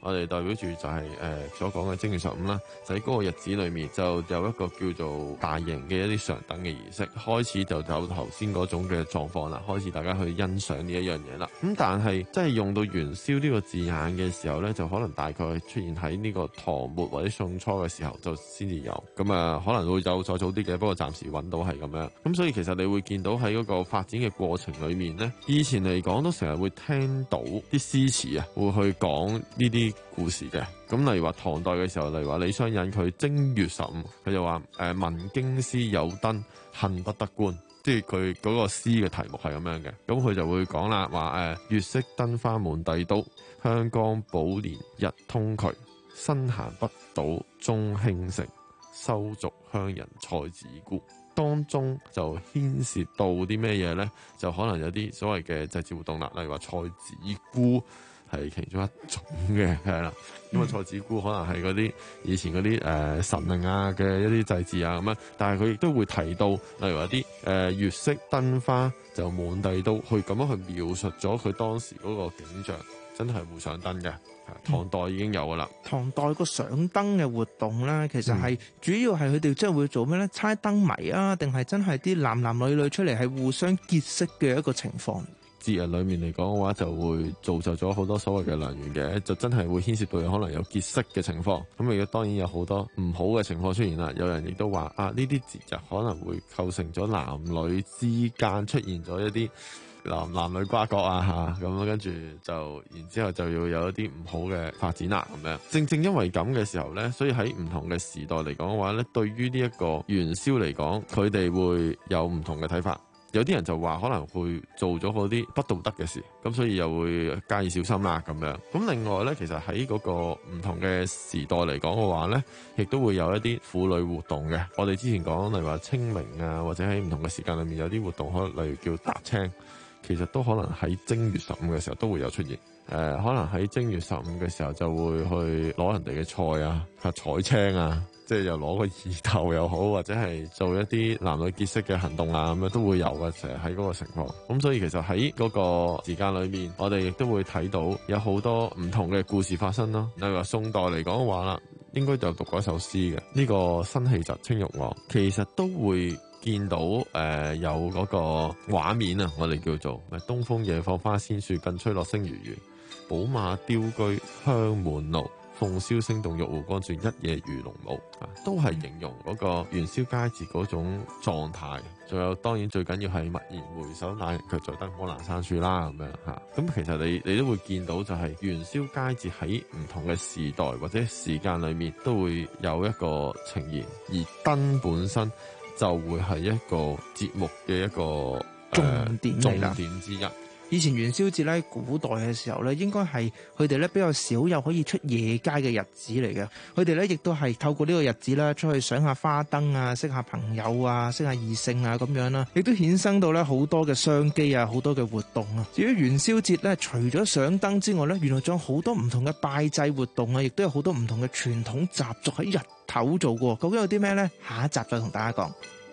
Speaker 25: 我哋代表住就係所講嘅正月15啦，就喺嗰個日子裏面就有一個叫做大型嘅一啲上等嘅儀式，開始就有頭先嗰種嘅狀況啦，開始大家去欣賞呢一樣嘢啦。咁但係真係用到元宵呢個字眼嘅時候咧，就可能大概出現喺呢個唐末或者宋初嘅時候就先至有。咁啊，可能會有再早啲嘅，不過暫時揾到係咁樣。咁所以其實你會見到喺嗰個發展嘅過程裏面咧，以前嚟講都成日會聽到啲詩詞啊，會去講呢啲故事嘅。咁例如話唐代嘅時候，例如話李商隱佢正月15，佢就話聞京師有燈恨不得觀，即係佢嗰個詩嘅題目係咁樣嘅。咁佢就會講啦，話月色燈花滿帝都，香江寶蓮日通衢，身閒不倒終興盛，修續鄉人蔡子姑。當中就牽涉到啲咩嘢咧？就可能有啲所謂嘅祭祀活動啦，例如話蔡子姑係其中一種嘅，係啦。咁啊，蔡子姑可能係嗰啲以前嗰啲神靈啊嘅一啲祭祀啊咁樣，但係佢亦都會提到，例如話啲月色燈花就滿帝都，去咁樣去描述咗佢當時嗰個景象，真係會上燈嘅。唐代已經有噶啦。
Speaker 24: 唐代個上燈嘅活動咧，其實係主要係佢哋即係會做咩咧？猜燈謎啊，定係真係啲男男女女出嚟係互相結識嘅一個情況？
Speaker 25: 節日裏面嚟講嘅話，就會造就咗好多所謂嘅良緣嘅，就真係會牽涉到可能有結識嘅情況。咁亦當然有好多唔好嘅情況出現啦。有人亦都話呢啲節日可能會構成咗男女之間出現咗一啲男女瓜葛啊嚇，咁跟住然之後就要有一啲唔好嘅發展啦咁樣。正正因為咁嘅時候咧，所以喺唔同嘅時代嚟講嘅話咧，對於呢一個元宵嚟講，佢哋會有唔同嘅睇法。有啲人就話可能會做咗嗰啲不道德嘅事，咁所以又會加以小心啦咁樣。咁另外咧，其實喺嗰個唔同嘅時代嚟講嘅話咧，亦都會有一啲婦女活動嘅。我哋之前講例如話清明啊，或者喺唔同嘅時間裏面有啲活動，可能例如叫踏青。其實都可能喺正月15嘅時候都會有出現，可能喺正月15嘅時候就會去攞人哋嘅菜啊，採青啊，即係又攞個意頭又好，或者係做一啲男女結識嘅行動啊，咁樣都會有嘅，成日喺嗰個情況。咁所以其實喺嗰個時間裏面，我哋亦都會睇到有好多唔同嘅故事發生咯。例如話宋代嚟講嘅話啦，應該就讀過一首詩嘅，呢個辛棄疾青玉案，其實都會見到有嗰個畫面啊，我哋叫做東風夜放花千樹，更吹落星如雨。寶馬雕車香滿路，鳳簫聲動玉壺光轉，一夜魚龍舞。都係形容嗰個元宵佳節嗰種狀態。仲有當然最緊要係驀然回首，那人卻在燈火闌珊處啦咁樣嚇。咁其實你都會見到就係元宵佳節喺唔同嘅時代或者時間裏面都會有一個呈現，而燈本身就會係一個節目嘅一個重點之一。
Speaker 24: 以前元宵節咧，古代嘅時候咧，應該係佢哋咧比較少有可以出夜街嘅日子嚟嘅。佢哋咧亦都係透過呢個日子啦，出去賞下花燈啊，識下朋友啊，識下異性啊咁樣啦，亦都衍生到咧好多嘅商機啊，好多嘅活動啊。至於元宵節咧，除咗賞燈之外咧，原來仲有好多唔同嘅拜祭活動啊，亦都有好多唔同嘅傳統習俗喺日頭做過。究竟有啲咩咧？下一集再同大家講。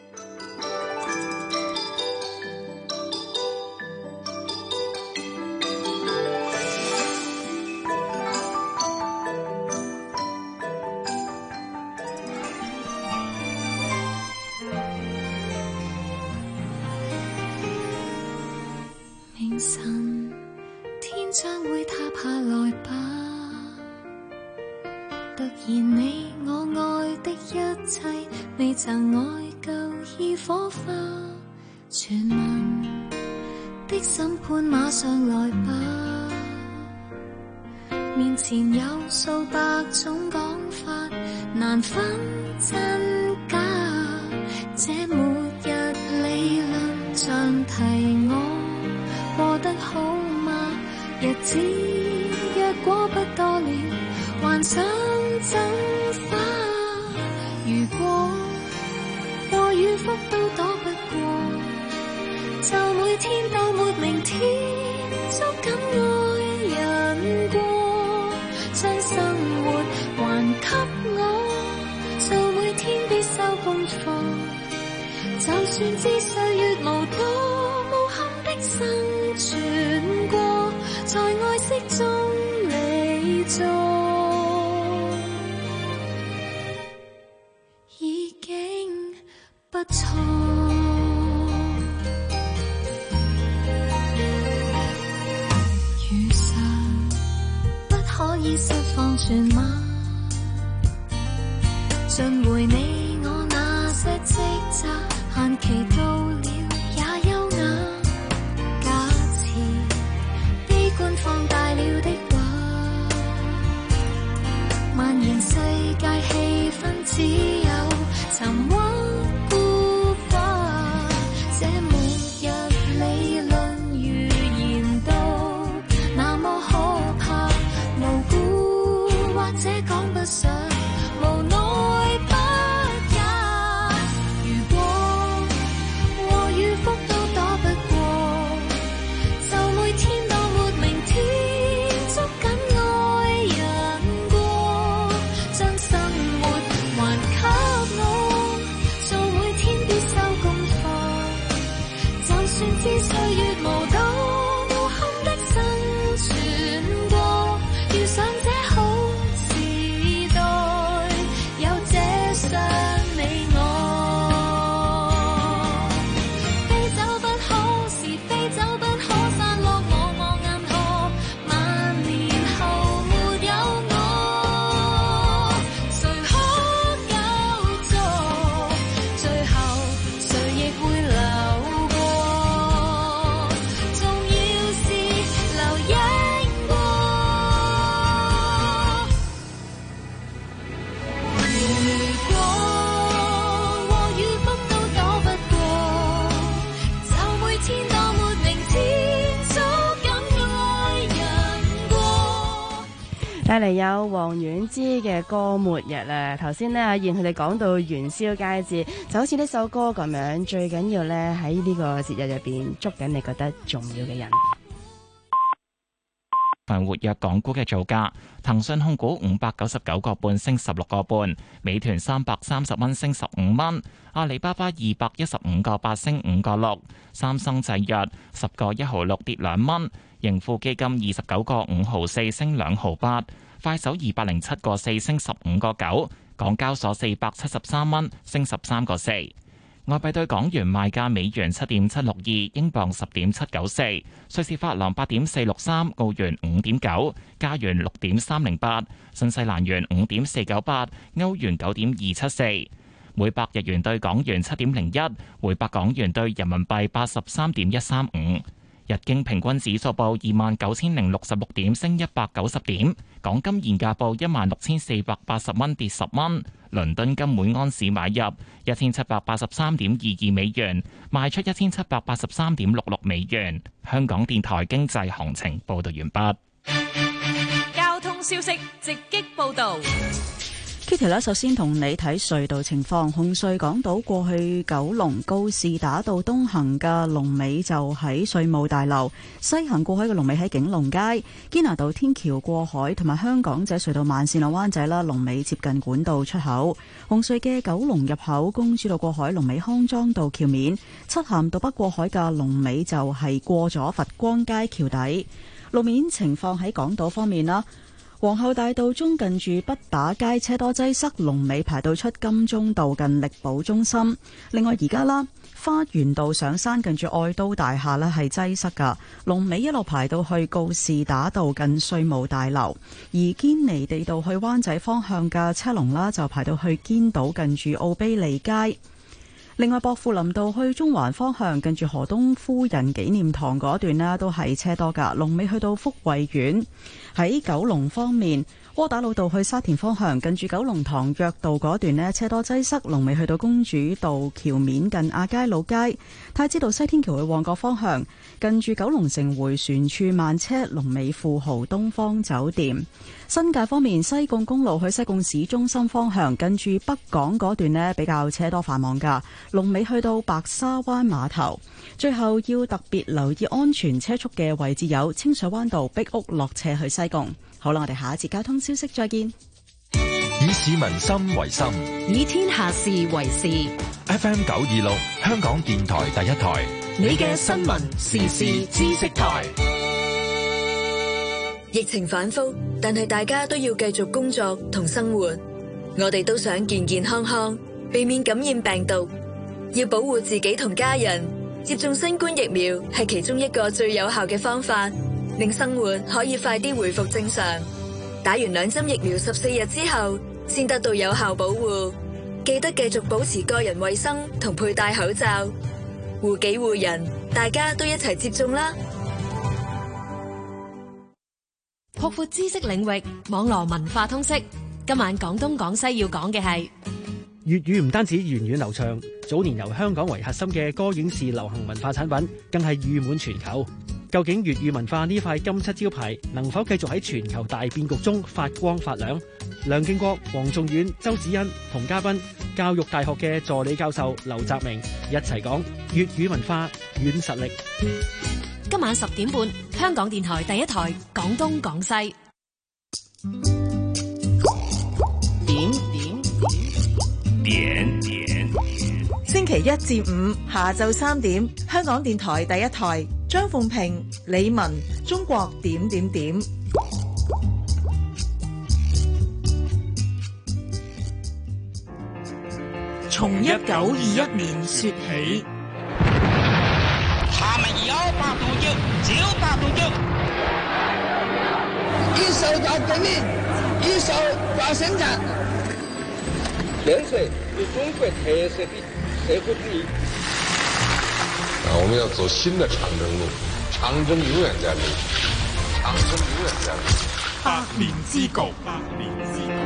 Speaker 1: 明晨天將會塌下來吧，突然你我愛的一切未曾愛夠已火花，傳聞的審判馬上來吧，面前有數百種講法難分真假，這末日理論像提我過得好嗎？日子若果不多了，還想怎花？如果禍與福都躲不過，就每天到沒明天，捉緊愛人過，將生活還給我，就每天必修功課。就算知歲月無多，無憾的生存過，在愛惜中離座。 可以釋放全碼，盡回你我那些職責，限期到了也優雅。假設悲觀放大了的話，蔓延世界氣氛只有沉鬱孤寡。這末日理論預言到那麼可怕，無辜或者講不上，無奈不也。如果禍與福都躲不過，就每天當沒明天，捉緊愛人過，將生活還給我，做每天必修功課。就算知歲月無多，無憾的生存過，遇上這好時代，有這雙你我。非走不可，是非走不可，散落我銀河，萬年後沒有我，誰可有錯？最後誰亦會流過，重要是留影過。如果禍與福都躲不過，就每天當沒明天，捉緊愛人過。
Speaker 11: 帶嚟有黃婉之嘅歌《末日》啊！頭先呢，阿燕佢哋講到元宵佳節，就好似呢首歌咁樣，最緊要呢喺呢個節日入邊捉緊你覺得重要嘅人。
Speaker 5: 份活躍港股嘅造價，騰訊控股599個半升16個半，美團330蚊升15蚊，阿里巴巴215個8升5個6，三生製藥10個1毫6跌2蚊，盈富基金29個5毫4升2毫8，快手207個4升15個9，港交所473蚊升13個4。外幣對港元賣價：美元7.762，英鎊10.794，瑞士法郎8.463，澳元5.9，加元6.308，新西蘭元5.498，歐元9.274，每百日元對港元7.01，每百港元對人民幣83.135。日經平均指數報29,066點，升190點。港金現價報16,480蚊，跌10蚊。倫敦金每安士買入1783.22美元，賣出1783.66美元。香港電台經濟行情報道完畢。
Speaker 9: 交通消息直擊報道。
Speaker 10: Kitty 咧，首先同你睇隧道情況。紅隧港島過去九龍告士打道東行嘅龍尾就喺稅務大樓，西行過海嘅龍尾喺景隆街。堅拿道天橋過海同埋香港仔隧道慢線落灣仔啦，龍尾接近管道出口。紅隧嘅九龍入口公主道過海龍尾康莊道橋面，漆咸道北過海嘅龍尾就係過咗佛光街橋底。路面情況喺港島方面啦。皇后大道中近住畢打街車多擠塞，龍尾排到出金鐘道近力寶中心。另外而家啦，花園道上山近住愛都大廈呢係擠塞噶，龍尾一路排到去告士打道近稅務大樓。而堅尼地道去灣仔方向嘅車龍啦，就排到去堅道近住奧卑利街。另外，薄扶林道去中環方向近住何東夫人紀念堂嗰段呢都係車多噶，龍尾去到福慧苑。喺九龍方面，窩打老道去沙田方向近住九龍塘約道嗰段呢車多擠塞，龍尾去到公主道橋面近亞皆老街。太子道西天橋去旺角方向近住九龍城迴旋處慢車，龍尾富豪東方酒店。新界方面，西貢公路去西貢市中心方向近住北港嗰段呢比較車多繁忙噶，龍尾去到白沙灣碼頭。最後要特別留意安全車速嘅位置有清水灣道壁屋落斜去西貢。好啦，我哋下一節交通消息再見。
Speaker 4: 以市民心為心，
Speaker 2: 以天下事為事。
Speaker 4: FM 926，香港電台第一台，
Speaker 2: 你嘅新聞時事知識台。
Speaker 14: 疫情反覆，但係大家都要繼續工作同生活。我哋都想健健康康，避免感染病毒。要保護自己同家人，接種新冠疫苗係其中一個最有效嘅方法，令生活可以快啲回復正常。 打完2針疫苗14日之後，先得到有效保護。記得繼續保持個人衛生同佩戴口罩，護己護人，大家都一齊接種啦！
Speaker 2: 擴闊知識領域，網絡文化通識。今晚廣東廣西要講嘅係
Speaker 8: 粵語唔單止源遠流長，早年由香港為核心嘅歌影視流行文化產品，更係譽滿全球。究竟粵語文化呢塊金漆招牌能否繼續喺全球大變局中發光發亮？梁敬國、黃仲遠、周子欣同嘉賓教育大學嘅助理教授劉澤明一齊講粵語文化軟實力。
Speaker 2: 今晚10點半，香港電台第一台廣東廣西。
Speaker 15: 點。星期1至5下晝3點，香港電台第一台，張鳳平、李文，中國點。從1921年說起。
Speaker 16: 他們有把毒酒，就把毒酒。
Speaker 17: 一手搞革命，一手搞生產。
Speaker 18: 建設有中國特色的社會主義。
Speaker 26: 我們要走新的長征路，長征永遠在路，長征永遠在路。
Speaker 19: 百年之局，百年之局。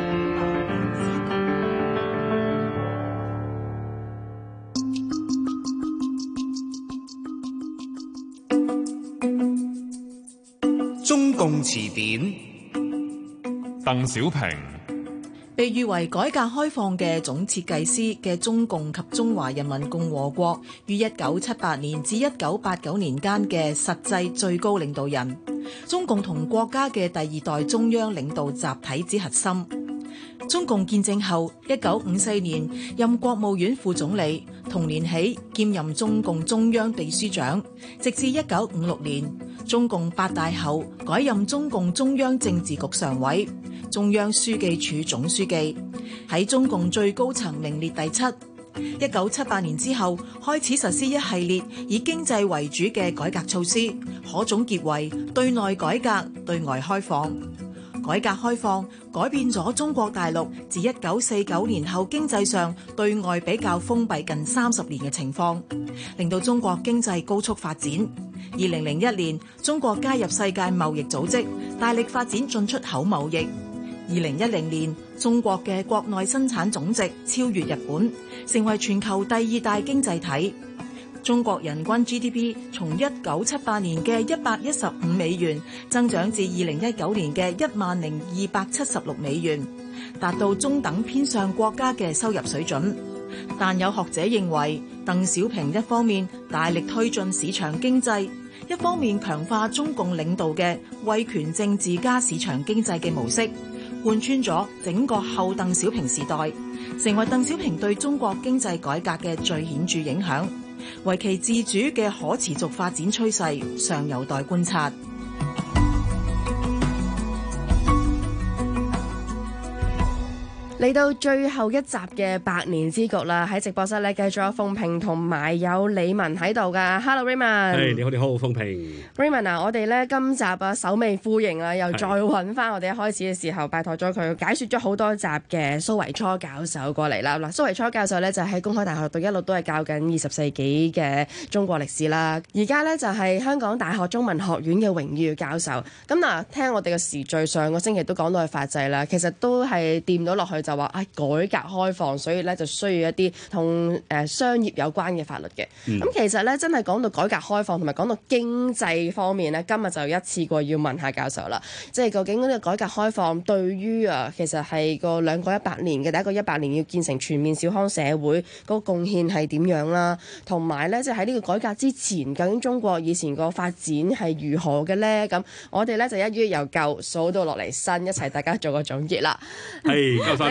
Speaker 27: 中共詞典。
Speaker 19: 鄧小平
Speaker 15: 被譽為改革開放嘅總設計師嘅中共及中華人民共和國於1978年至1989年間嘅實際最高領導人，中共同國家嘅第二代中央領導集體之核心。中共建政後，1954年任國務院副總理，同年起兼任中共中央秘書長，直至1956年中共8大後改任中共中央政治局常委、中央書記處總書記，喺中共最高層名列第7。1978年之後開始實施一系列以經濟為主嘅改革措施，可總結為對內改革、對外開放。改革開放改變咗中國大陸自1949年後經濟上對外比較封閉近30年嘅情況，令到中國經濟高速發展。2001年，中國加入世界貿易組織，大力發展進出口貿易。2010年，中國嘅國內生產總值超越日本，成為全球第2大經濟體。中國人均 GDP 從1978年嘅115美元增長至2019年嘅10,276美元，達到中等偏上國家嘅收入水準。但有學者認為，鄧小平一方面大力推進市場經濟，一方面強化中共領導嘅威權政治加市場經濟嘅模式，貫穿咗整個後鄧小平時代，成為鄧小平對中國經濟改革嘅最顯著影響。為其自主嘅可持續發展趨勢尚有待觀察。
Speaker 11: 嚟到最後一集嘅百年之局啦，喺直播室咧繼續有鳳平同埋有李文喺度噶。Hello Raymond，
Speaker 12: 你好，你好，鳳平。
Speaker 11: Raymond 啊，我哋咧今集啊首尾呼應啊，又再揾翻我哋一開始嘅時候拜託咗佢解説咗好多集嘅蘇維初教授過嚟啦。嗱，蘇維初教授咧就喺公開大學度一路都係教緊20世紀嘅中國歷史啦。而家咧就係香港大學中文學院嘅榮譽教授。咁嗱，聽我哋嘅時序，上個星期都講到係法制啦，其實都係掂到落去。就話改革開放，所以咧就需要一啲同商業有關嘅法律嘅。咁其實咧真係講到改革開放同埋講到經濟方面咧，今日就一次過要問下教授啦。即係究竟呢個改革開放對於其實係個兩個100年嘅第一個100年要建成全面小康社會嗰個貢獻係點樣啦？同埋咧即係喺呢個改革之前，究竟中國以前個發展係如何嘅咧？咁我哋咧就一於由舊數到落嚟新，一齊大家做個總結啦。
Speaker 12: 係教授。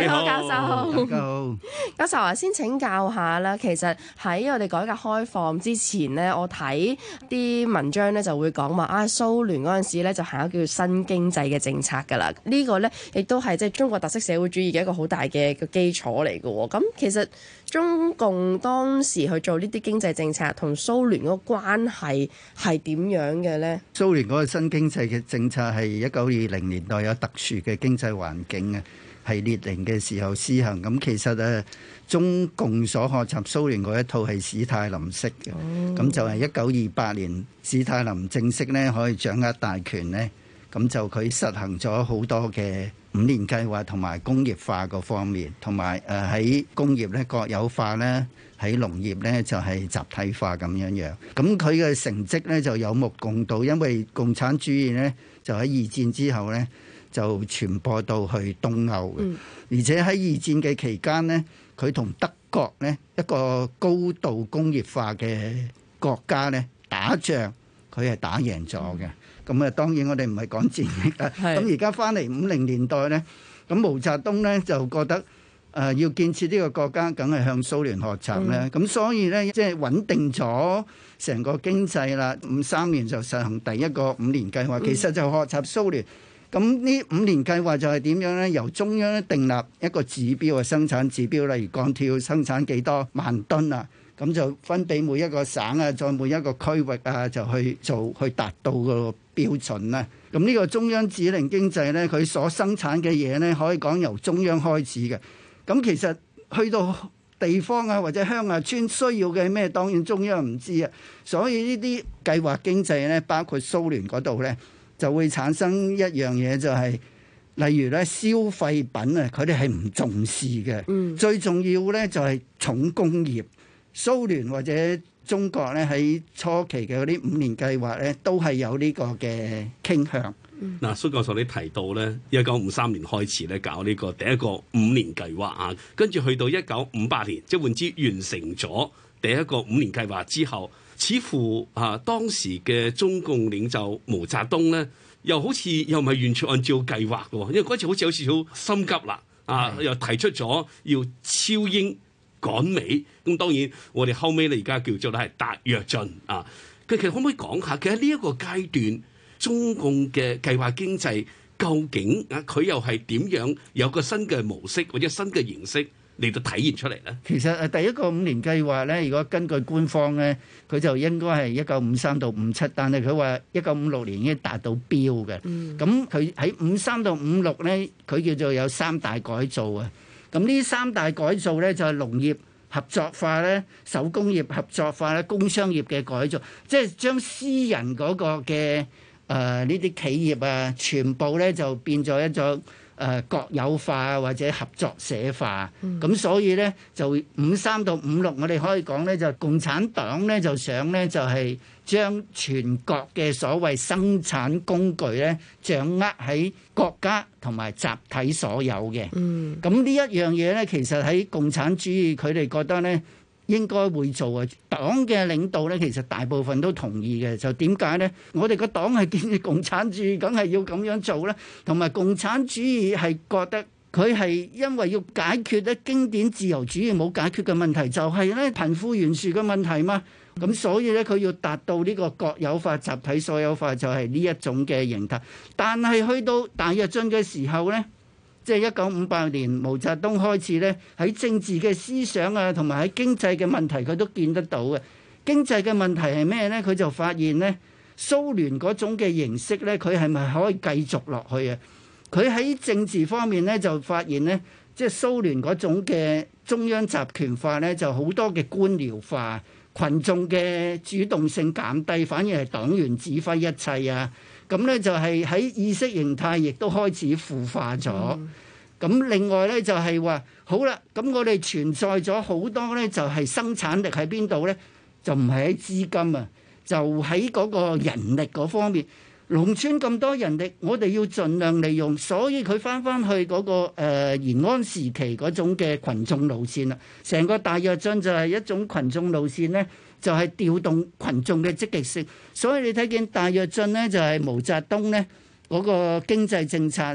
Speaker 11: 你好，教授。
Speaker 6: 好，
Speaker 11: 教授啊，先請教下啦。其實喺我哋改革開放之前呢，我睇啲文章咧就會講話蘇聯嗰陣時咧就行一個叫新經濟嘅政策㗎啦。呢個咧亦都係即係中國特色社會主義嘅一個好大嘅個基礎嚟㗎喎。咁其實中共當時去做呢啲經濟政策同蘇聯嗰個關係係點樣嘅咧？
Speaker 6: 蘇聯嗰個新經濟嘅政策係1920年代有特殊嘅經濟環境啊，係列寧嘅時候施行。咁其實中共所學習蘇聯嗰一套係史太林式嘅，咁就係1928年史太林正式咧可以掌握大權咧，咁就佢實行咗好多嘅5年計劃同埋工業化嗰方面，同埋喺工業咧國有化咧，喺農業咧就係集體化咁樣樣。咁佢嘅成績咧就有目共睹，因為共產主義咧就喺二戰之後咧就傳播到去東歐嘅，而且喺二戰嘅期間咧，佢同德國咧一個高度工業化嘅國家咧打仗，佢係打贏咗嘅。咁當然我哋唔係講戰役啦。咁而家翻嚟50年代咧，咁毛澤東咧就覺得要建設呢個國家，梗係向蘇聯學習咧。咁所以咧，即係穩定咗成個經濟啦。53年就實行第一個5年計劃，其實就學習蘇聯。咁呢5年計劃就係點樣咧？由中央訂立一個指標嘅生產指標，例如鋼鐵要生產幾多萬噸啊，咁就分俾每一個省啊，再每一個區域啊，就去做，去達到個標準啦。咁呢個中央指令經濟咧，佢所生產嘅嘢咧，可以講由中央開始嘅。咁其實去到地方啊或者鄉下村需要嘅咩，當然中央唔知啊。所以呢啲計劃經濟咧，包括蘇聯嗰度咧，就會產生一樣嘢，就係例如咧消費品啊，佢哋係唔重視嘅。最重要咧就係重工業。蘇聯或者中國咧喺初期嘅嗰啲5年計劃咧，都係有呢個嘅傾向。
Speaker 12: 嗱，蘇教授你提到咧，1953年開始咧搞呢個第一個5年計劃啊，跟住去到1958年，即係換之完成咗第一個5年計劃之後，似乎當時嘅中共領袖毛澤東咧，又好似又唔係完全按照計劃嘅，因為嗰次好似好心急啦，又提出咗要超英趕美。咁當然我哋後尾咧而家叫做咧係達躍進啊。佢其實可唔可以講下，其實呢一個階段中共嘅計劃經濟究竟佢又係點樣有個新嘅模式或者新嘅形式嚟到體現出嚟咧？其實
Speaker 6: 第一個5年計劃咧，如果根據官方咧，佢就應該係1953到57，但係佢話1956年已經達到標嘅。咁佢喺53到56咧，佢叫做有3大改造啊。咁呢3大改造咧就係農業合作化咧、手工業合作化咧、工商業嘅改造，即係將私人嗰個嘅呢啲企業啊，全部咧就變咗一種國有化或者合作社化。咁所以咧就53到56，我哋可以講咧就共產黨咧就想咧就係將全國嘅所謂生產工具咧掌握喺國家同埋集體所有嘅。咁呢一樣嘢咧，其實喺共產主義佢哋覺得咧應該會做啊。黨嘅領導咧，其實大部分都同意嘅。就點解咧？我哋個黨係建設共產主義，梗係要咁樣做啦。同埋共產主義係覺得佢係因為要解決咧經典自由主義冇解決嘅問題，就係咧貧富懸殊嘅問題嘛。咁所以咧，佢要達到呢個國有化、集體所有化，就係呢一種嘅形態。但係去到大躍進嘅時候咧，即係1958年毛澤東開始咧，喺政治嘅思想啊，同埋喺經濟嘅問題，佢都見得到嘅。經濟嘅問題係咩咧？佢就發現咧，蘇聯嗰種嘅形式咧，佢係咪可以繼續落去啊？佢喺政治方面咧，就發現咧，即係蘇聯嗰種嘅中央集權化咧，就好多嘅官僚化。群眾嘅主動性減低，反而係黨員指揮一切啊！咁咧就係喺意識形態亦都開始腐化咗。咁另外咧就係話，好啦，咁我哋存在咗好多咧，就係生產力喺邊度咧？就唔係喺資金啊，就喺嗰個人力嗰方面。農村咁多人力，我哋要盡量利用，所以佢翻去嗰個延安時期嗰種嘅群眾路線啦。成個大躍進就係一種群眾路線咧，就係調動群眾嘅積極性。所以你睇見大躍進咧，就係毛澤東咧嗰個經濟政策咧，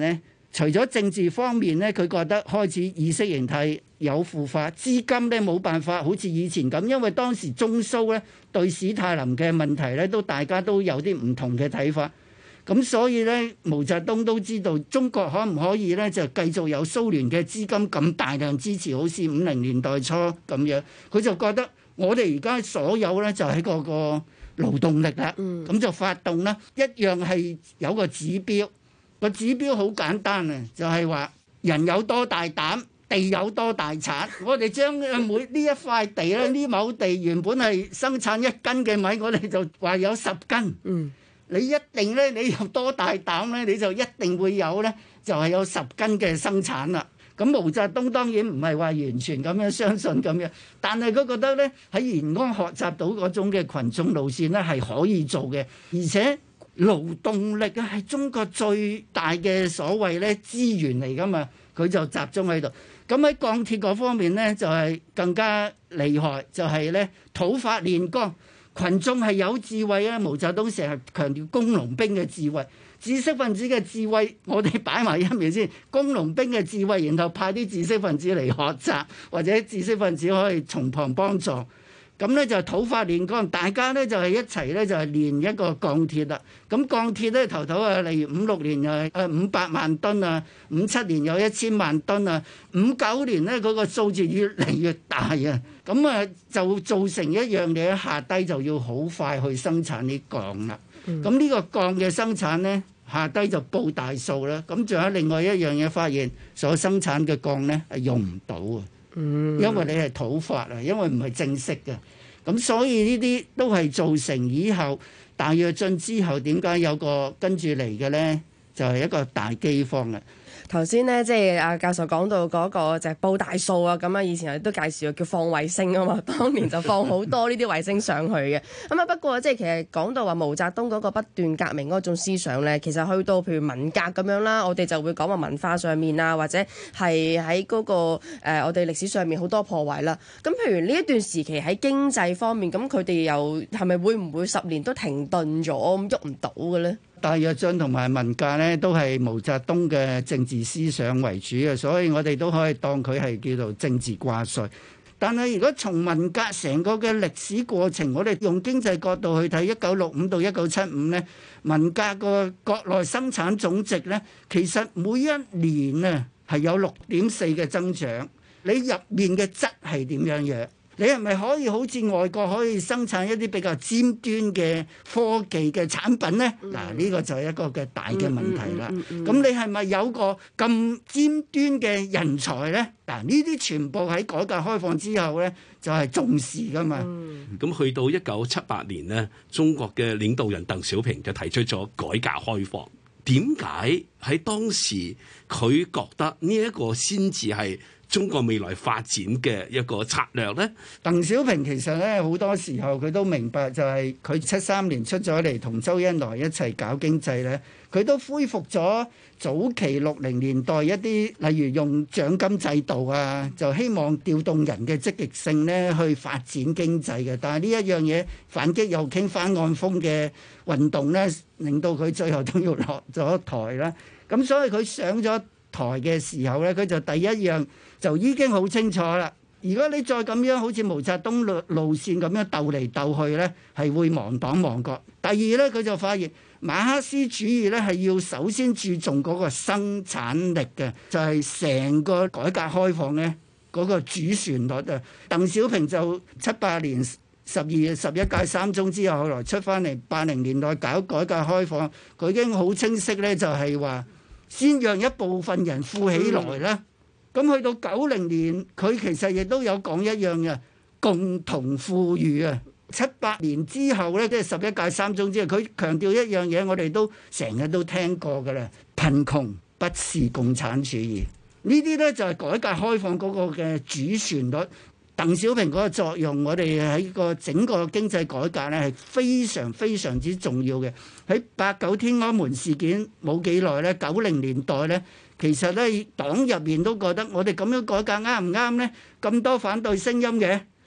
Speaker 6: 除咗政治方面咧，佢覺得開始意識形態有腐化，資金咧冇辦法好似以前咁，因為當時中蘇咧對史太林嘅問題咧都大家都有啲唔同嘅睇法，咁所以咧毛澤東都知道中國可唔可以咧就繼續有蘇聯嘅資金咁大量支持，好似50年代初咁樣，佢就覺得我哋而家所有咧就係嗰個勞動力啦，咁就發動啦，一樣係有個指標。個指標好簡單啊，就係話人有多大膽，地有多大產。我哋將每呢一塊地咧，呢畝地原本係生產1斤嘅米，我哋就話有10斤。你一定咧，你有多大膽咧，你就一定會有咧，就係有10斤嘅生產啦。咁毛澤東當然唔係話完全咁樣相信咁樣，但係佢覺得咧喺延安學習到嗰種嘅群眾路線咧係可以做嘅，而且勞動力啊係中國最大嘅所謂咧資源嚟㗎嘛，佢就集中喺度。咁喺鋼鐵嗰方面咧就係更加厲害，就係咧土法煉鋼，群眾係有智慧啊！毛澤東成日強調工農兵嘅智慧，知識分子嘅智慧我哋擺埋一面先，工農兵嘅智慧，然後派啲知識分子嚟學習，或者知識分子可以從旁幫助。咁咧就土法煉鋼，大家咧就係一齊咧就係煉一個鋼鐵啦。咁鋼鐵咧頭啊，例如56年又係500萬噸啊，57年有1000萬噸啊，59年咧嗰個數字越嚟越大啊。咁啊就造成一樣嘢，下低就要好快去生產啲鋼啦。咁呢個鋼嘅生產咧，下低就報大數啦。咁仲有另外一樣嘢發現，所生產嘅鋼咧係用唔到啊。因為你係土法啊，因為唔係正式嘅，咁所以呢啲都係造成以後大躍進之後點解有個跟住嚟嘅呢？就係一個大饑荒啊！
Speaker 11: 頭先咧，即係阿教授講到嗰個就係報大數啊，咁啊，以前我哋都介紹過叫放衛星啊嘛，當年就放好多呢啲衛星上去嘅。咁啊，不過即係其實講到話毛澤東嗰個不斷革命嗰種思想咧，其實去到譬如文革咁樣啦，我哋就會講話文化上面啊，或者係喺嗰個我哋歷史上面好多破壞啦。咁譬如呢一段時期喺經濟方面，咁佢哋又係咪會唔會10年都停頓咗，咁喐唔到嘅咧？
Speaker 6: 大躍進同埋文革咧，都係毛澤東嘅政治思想為主嘅，所以我哋都可以當佢係叫做政治掛帥。但係如果從文革成個嘅歷史過程，我哋用經濟角度去睇1965到1975咧，文革個國內生產總值咧，其實每一年啊係有6.4嘅增長。你入面嘅質係點樣樣？你係咪可以好似外國可以生產一啲比較尖端嘅科技嘅產品呢？嗱，呢個就係一個嘅大嘅問題啦。咁你係咪有個咁尖端嘅人才呢？嗱，呢啲全部喺改革開放之後呢，就係重視噶嘛。
Speaker 12: 咁去到1978年呢，中國嘅領導人鄧小平就提出咗改革開放。點解喺當時佢覺得呢一個先至係中國未來發展嘅一個策略呢？
Speaker 6: 鄧小平其實咧好多時候佢都明白，就係佢73年出咗嚟同周恩來一齊搞經濟咧，佢都恢復咗早期60年代一啲，例如用獎金制度啊，就希望調動人嘅積極性咧去發展經濟嘅。但係呢一樣嘢反擊右傾翻案風嘅運動咧，令到佢最後都要落咗台啦。咁所以佢上咗台嘅時候咧，佢就第一樣就已經好清楚啦。如果你再咁樣好似毛澤東路線咁樣鬥嚟鬥去咧，係會亡黨亡國。第二咧，佢就發現馬克思主義咧係要首先注重嗰個生產力嘅，就係成個改革開放咧嗰個主旋律啊。鄧小平就78年12月11屆3中之後，後來出翻嚟80年代搞改革開放，佢已經好清晰咧，就係話先讓一部分人富起來啦。咁去到90年，佢其實亦都有講一樣嘅共同富裕啊。78年之後咧，即係11屆3中之後，佢強調一樣嘢，我哋都成日都聽過㗎啦。貧窮不是共產主義，呢啲咧就係改革開放嗰個嘅主旋律。鄧小平嗰個作用，我哋喺個整個經濟改革咧係非常非常之重要嘅。喺89天安門事件冇幾耐咧，90年代咧，其實咧黨入面都覺得我哋咁樣改革啱唔啱咧？咁多反對聲音嘅，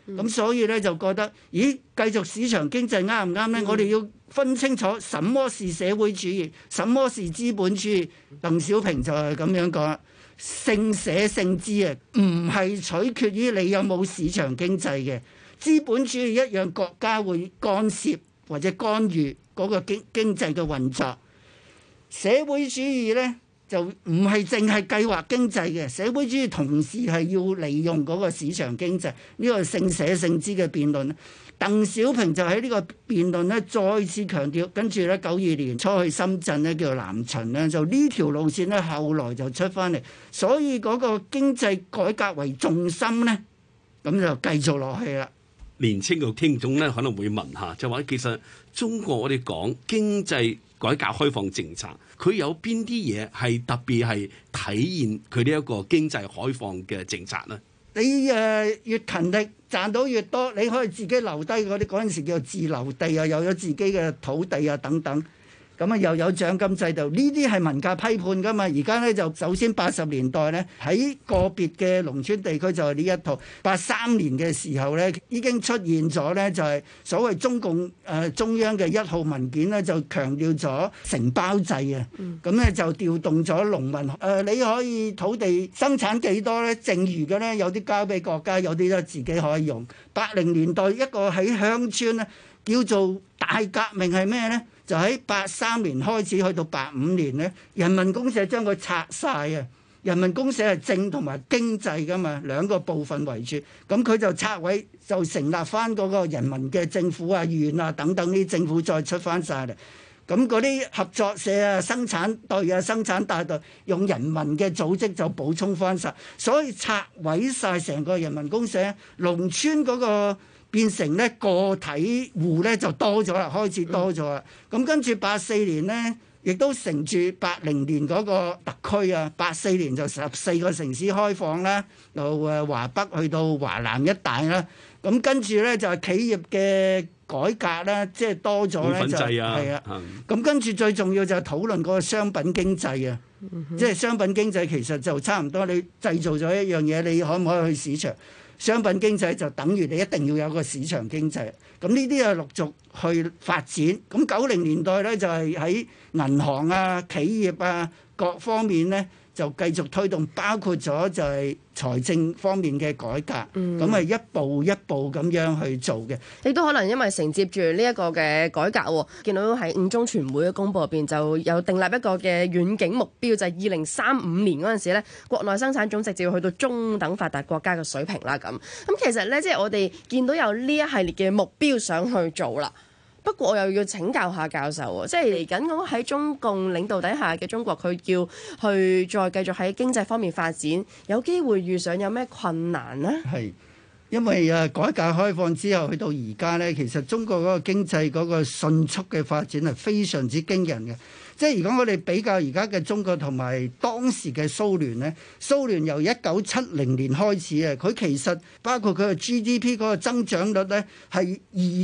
Speaker 6: 咁所以咧就覺得，咦，繼續市場經濟啱唔啱咧？我哋要分清楚什麼是社會主義，什麼是資本主義。鄧小平就係咁樣講，勝社勝資啊，唔係取決於你有冇市場經濟嘅。資本主義一樣國家會干涉或者干預嗰個經濟嘅運作。社會主義咧就唔係淨係計劃經濟嘅，社會主義同時係要利用嗰個市場經濟，呢個勝社勝資嘅辯論。鄧小平就喺呢個辯論咧再次強調，跟住咧92年初去深圳咧叫做南巡咧，就呢條路線咧後來就出翻嚟，所以嗰個經濟改革為重心咧，咁就繼續落去啦。
Speaker 12: 年青嘅聽眾咧可能會問下，就話其實中國我哋講經濟改革開放政策，佢有邊啲嘢係特別係體現佢呢一個經濟開放嘅政策咧？
Speaker 6: 你越勤力賺到越多，你可以自己留低嗰啲，嗰陣時叫自留地啊，又有自己嘅土地啊等等。咁啊又有獎金制度，呢啲係文革批判噶嘛。而家咧就首先80年代咧喺個別嘅農村地區就係呢一套。83年嘅時候咧已經出現咗咧，就係所謂中共中央嘅1號文件咧，就強調咗承包制啊。咁咧就調動咗農民你可以土地生產幾多咧？剩餘嘅咧有啲交俾國家，有啲咧自己可以用。80年代一個喺鄉村咧叫做大革命係咩咧？就喺83年開始去到85年咧，人民公社將佢拆晒啊！人民公社係政同埋經濟噶嘛，兩個部分為主。咁佢就拆位，就成立翻嗰個人民嘅政府啊、縣啊等等啲政府再出翻晒嚟。咁嗰啲合作社啊、生產隊啊、生產大隊用人民嘅組織就補充翻晒，所以拆毀晒成個人民公社，農村嗰個變成咧個體戶咧就多咗啦，開始多咗啦。咁跟住84年咧，亦都乘住80年嗰個特區啊，84年就14個城市開放啦，由華北去到華南一帶啦。咁跟住咧就係企業嘅改革啦，即係多咗咧就係啊。咁跟住最重要就係討論嗰個商品經濟啊，即係商品經濟其實就差唔多，你製造咗一樣嘢，你可唔可以去市場？商品經濟就等於你一定要有個市場經濟，咁呢啲啊陸續去發展。咁90年代咧就係喺銀行啊、企業啊各方面咧就繼續推動，包括咗就係財政方面嘅改革，咁係一步一步咁樣去做嘅。
Speaker 11: 亦都可能因為承接住呢一個嘅改革，見到喺5中全會嘅公佈入邊就有訂立一個嘅遠景目標，就係2035年嗰陣時咧，國內生產總值就要去到中等發達國家嘅水平啦。咁其實咧，即係我哋見到有呢一系列嘅目標想去做啦。不過我又要請教下教授喎，即係嚟緊咁喺中共領導底下嘅中國，佢要去再繼續喺經濟方面發展，有機會遇上有咩困難呢？
Speaker 6: 係因為改革開放之後去到而家咧，其實中國嗰個經濟嗰個迅速嘅發展係非常之驚人嘅。即係如果我哋比較而家嘅中國同埋當時嘅蘇聯咧，蘇聯由1970年開始啊，佢其實包括佢嘅 GDP 嗰個增長率咧係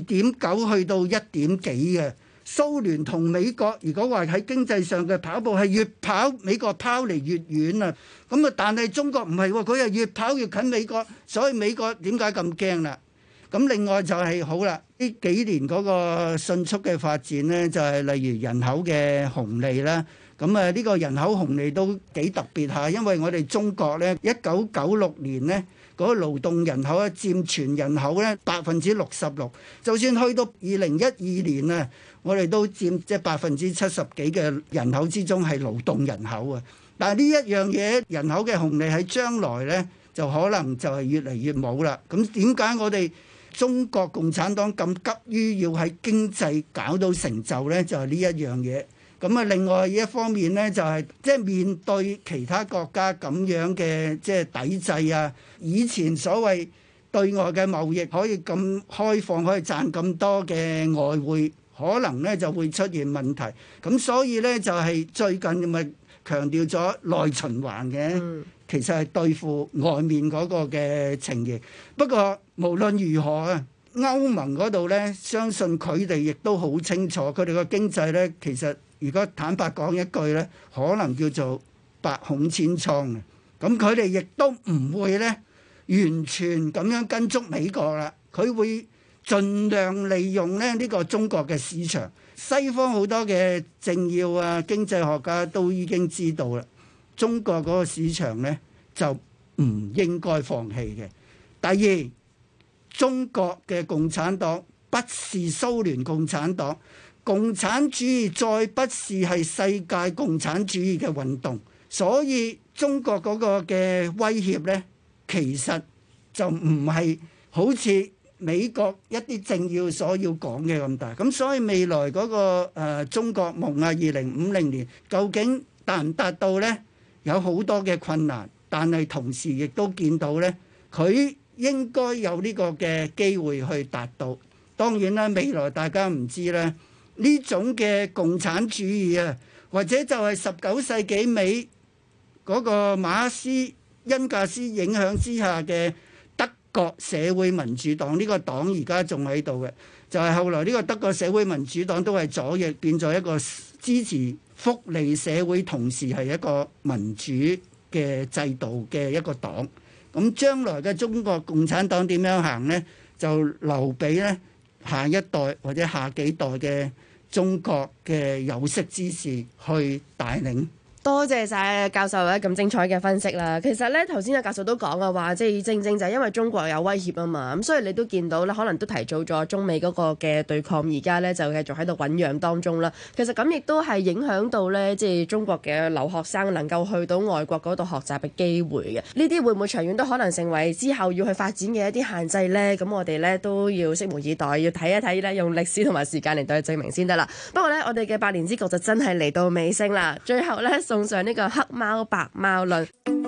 Speaker 6: 2.9去到1點幾嘅。蘇聯同美國如果話喺經濟上嘅跑步係越跑美國拋離越遠啊，咁啊但係中國唔係喎，佢係越跑越近美國，所以美國點解咁驚啦？咁另外就係好啦，呢幾年嗰個迅速嘅發展呢，就係例如人口嘅紅利啦。咁呢個人口紅利都幾特別下，因為我哋中國呢1996年呢嗰個勞動人口咧佔全人口呢66%，就算去到2012年啊，我哋都佔即係70%幾嘅人口之中係勞動人口啊。但係呢一樣嘢人口嘅紅利喺將來呢，就可能就係越嚟越冇啦。咁點解我哋中國共產黨咁急於要喺經濟搞到成就呢？就係呢一樣嘢。咁啊，另外一方面呢，就係即係面對其他國家咁樣嘅即係抵制啊。以前所謂對外嘅貿易可以咁開放，可以賺咁多嘅外匯，可能呢就會出現問題。咁所以呢，就係最近咪強調咗內循環嘅。其實係對付外面嗰個嘅情形。不過無論如何啊，歐盟嗰度呢，相信佢哋亦都好清楚，佢哋個經濟呢，其實如果坦白講一句呢，可能叫做百孔千瘡啊。咁佢哋亦都唔會呢， 完全咁樣跟足美國啦，佢會盡量利用咧呢個中國嘅市場。西方好多嘅政要啊、經濟學家都已經知道啦，中國嗰個市場呢就唔應該放棄嘅。第二，中國嘅共產黨不是蘇聯共產黨，共產主義再不是係世界共產主義嘅運動，所以中國嗰個嘅威脅呢，其實就唔係好似美國一啲政要所要講嘅咁大。咁所以未來嗰個中國夢啊，2050年究竟達唔達到呢？有好多嘅困難，但係同時亦都見到呢，佢應該有呢個嘅機會去達到。當然啦，未來大家唔知咧，呢種嘅共產主義啊，或者就係19世紀尾嗰個馬克思恩格斯影響之下嘅德國社會民主黨，呢個黨而家仲喺度嘅，就係後來呢個德國社會民主黨都係左翼，變咗一個支持福利社會，同時係一個民主嘅制度嘅一個黨。咁將來嘅中國共產黨點樣行呢？就留俾咧下一代或者下幾代嘅中國嘅有識之士去帶領。
Speaker 11: 多謝晒教授咧咁精彩嘅分析啦。其實咧頭先阿教授都講啊，話即係正正就係因為中國有威脅啊嘛，咁所以你都見到咧，可能都提早咗中美嗰個嘅對抗，而家咧就繼續喺度醖釀當中啦。其實咁亦都係影響到咧，即係中國嘅留學生能夠去到外國嗰度學習嘅機會嘅。呢啲會唔會長遠都可能成為之後要去發展嘅一啲限制咧？咁我哋咧都要拭目以待，要睇一睇咧，用歷史同埋時間嚟對證明先得啦。不過咧，我哋嘅百年之局就真係嚟到尾聲啦。最後咧，送上呢個黑貓白貓論。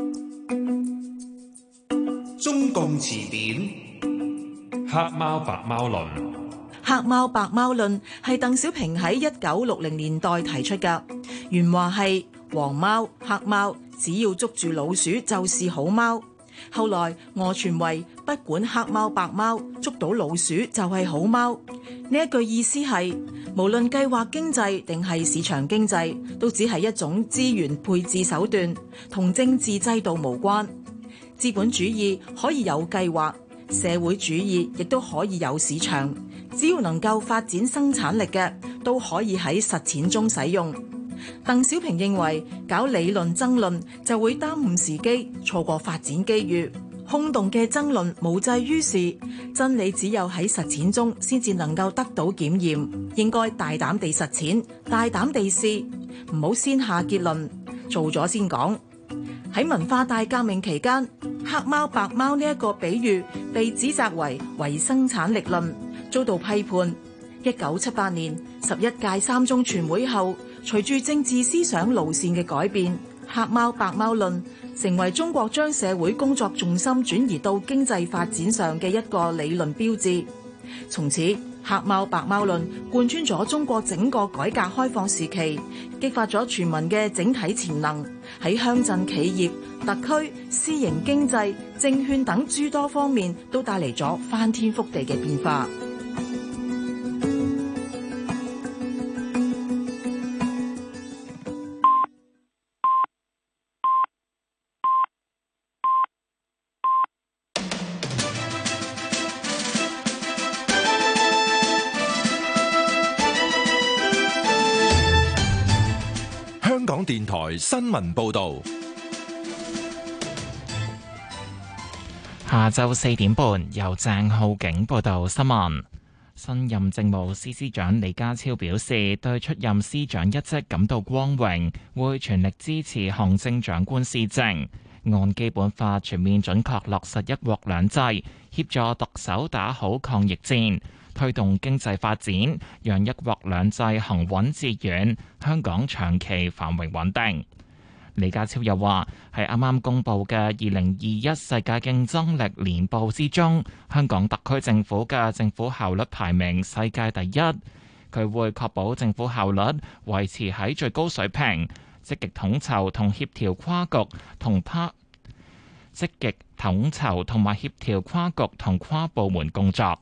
Speaker 27: 中共詞典
Speaker 19: 黑貓白貓論。
Speaker 15: 黑貓白貓論係鄧小平喺1960年代提出㗎。原話係黃貓黑貓，只要捉住老鼠就是好貓。後來訛傳為不管黑貓白貓，捉到老鼠就係好貓。呢一句意思係，無論計劃經濟定係市場經濟，都只係一種資源配置手段，同政治制度無關。資本主義可以有計劃，社會主義亦都可以有市場，只要能夠發展生產力嘅，都可以喺實踐中使用。鄧小平認為搞理論爭論就會耽誤時機，錯過發展機遇。空洞嘅爭論無濟於事，真理只有喺實踐中先至能夠得到檢驗。應該大膽地實踐，大膽地試，唔好先下結論，做咗先講。喺文化大革命期間，黑貓白貓呢一個比喻被指責為唯生產力論，遭到批判。1978年11屆三中全會後，隨住政治思想路線嘅改變，黑貓白貓論成為中國將社會工作重心轉移到經濟發展上嘅一個理論標誌。從此，黑貓白貓論貫穿咗中國整個改革開放時期，激發咗全民嘅整體潛能，喺鄉鎮企業、特區、私營經濟、證券等諸多方面都帶嚟咗翻天覆地嘅變化。
Speaker 4: 香港電台新聞報道，
Speaker 5: 下晝4點半由鄭浩景報道新聞。新任政務司司長李家超表示，對出任司長一職感到光榮，會全力支持行政長官施政，按基本法全面準確落實一國兩制，協助特首打好抗疫戰，推動經濟發展，讓一國兩制行穩致遠，香港長期繁榮穩定。李家超又話，喺啱啱公布嘅2021世界競爭力年報之中，香港特區政府嘅政府效率排名世界第一。佢會確保政府效率維持喺最高水平，積極統籌同協調跨局同協調跨局同跨部門工作。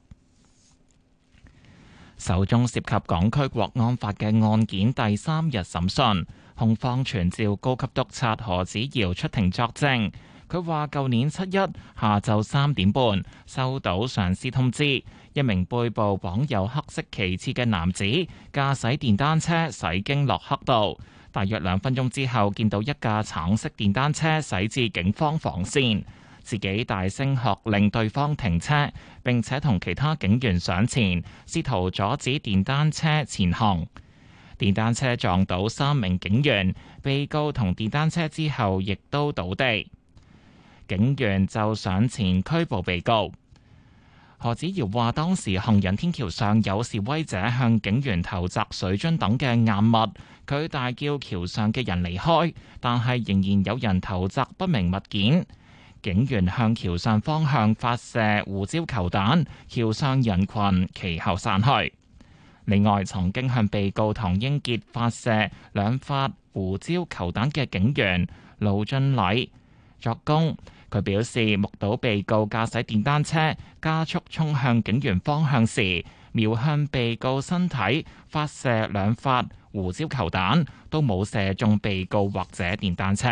Speaker 5: 首宗涉及港區國安法嘅案件第3日審訊，控方傳召高級督察何子堯出庭作證， 佢話舊年7日下晝3點半收到上司通知，一名背部綁有黑色旗幟嘅男子駕駛電單車駛經洛克道，大約2分鐘之後見到一架橙色電單車駛至警方防線，自己大聲喝令對方停車，並且同其他警員上前試圖阻止電單車前行。電單車撞倒3名警員，被告同電單車之後亦都倒地，警員就上前拘捕被告。何子堯話：當時行人天橋上有示威者向警員投擲水樽等嘅硬物，佢大叫橋上嘅人離開，但係仍然有人投擲不明物件。警員向橋上方向發射胡椒球彈，橋上人群其後散去。另外，曾經向被告唐英傑發射2發胡椒球彈嘅警員盧俊禮作供，佢表示目睹被告駕駛電單車加速衝向警員方向時，瞄向被告身體發射2發胡椒球彈，都冇射中被告或者電單車。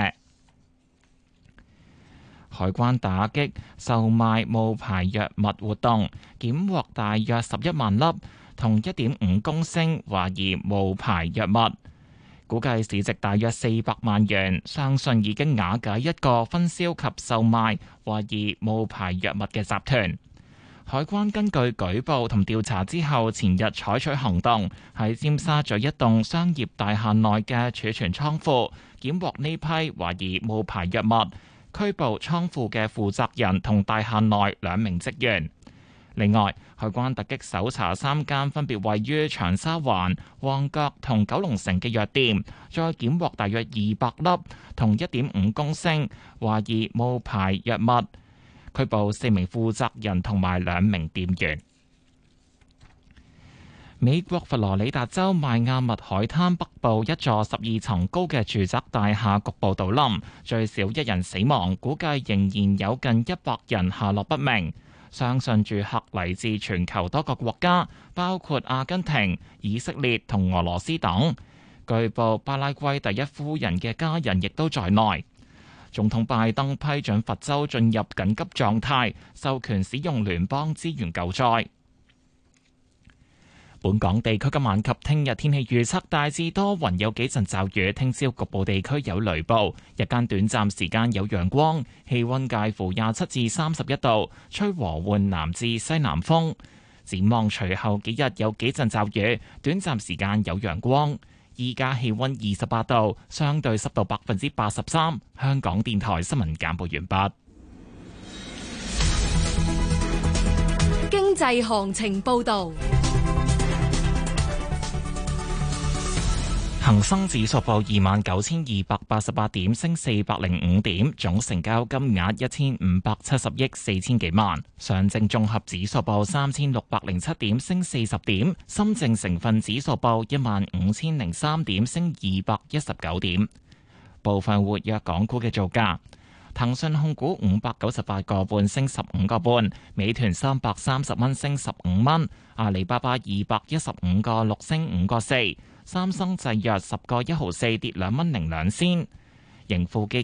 Speaker 5: 海關打擊售賣冒牌藥物活動，檢獲大約11萬粒同1.5公升懷疑冒牌藥物，估計市值大約400萬元，相信已經瓦解一個分銷及售賣懷疑冒牌藥物嘅集團。海關根據舉報同調查之後，前日採取行動，喺尖沙咀一棟商業大廈內嘅儲存倉庫檢獲呢批懷疑冒牌藥物，拘捕倉庫嘅負責人同大廈內2名職員。另外，海關突擊搜查3間分別位於長沙灣、旺角同九龍城嘅藥店，再檢獲大約200粒同1.5公升懷疑冒牌藥物，拘捕4名負責人同埋2名店員。美國佛羅里達州邁阿密海灘北部一座12層高嘅住宅大廈局部倒冧，最少1人死亡，估計仍然有近100人下落不明。相信住客嚟自全球多個國家，包括阿根廷、以色列同俄羅斯等。據報巴拉圭第一夫人嘅家人亦都在內。總統拜登批准佛州進入緊急狀態，授權使用聯邦資源救災。本港地區今晚及聽日天氣預測大致多雲，有幾陣驟雨，聽朝局部地區有雷暴，日間短暫時間有陽光，氣溫介乎27至31度，吹和緩南至西南風。展望隨後幾日有幾陣驟雨，短暫時間有陽光。依家氣溫28度，相對濕度83%。香港電台新聞簡報完畢。
Speaker 9: 經濟行情報道。
Speaker 5: 恒生指數報29,288點，升405點，總成交金額1,570億4千幾萬。上證綜合指數報3,607點，升40點。深證成分指數報15,003點，升219點。部分活躍港股嘅造價：騰訊控股598個半升15個半，美團330蚊升15蚊，阿里巴巴215個6升5個4。三生製藥10個1毫4跌2蚊02仙，盈富基金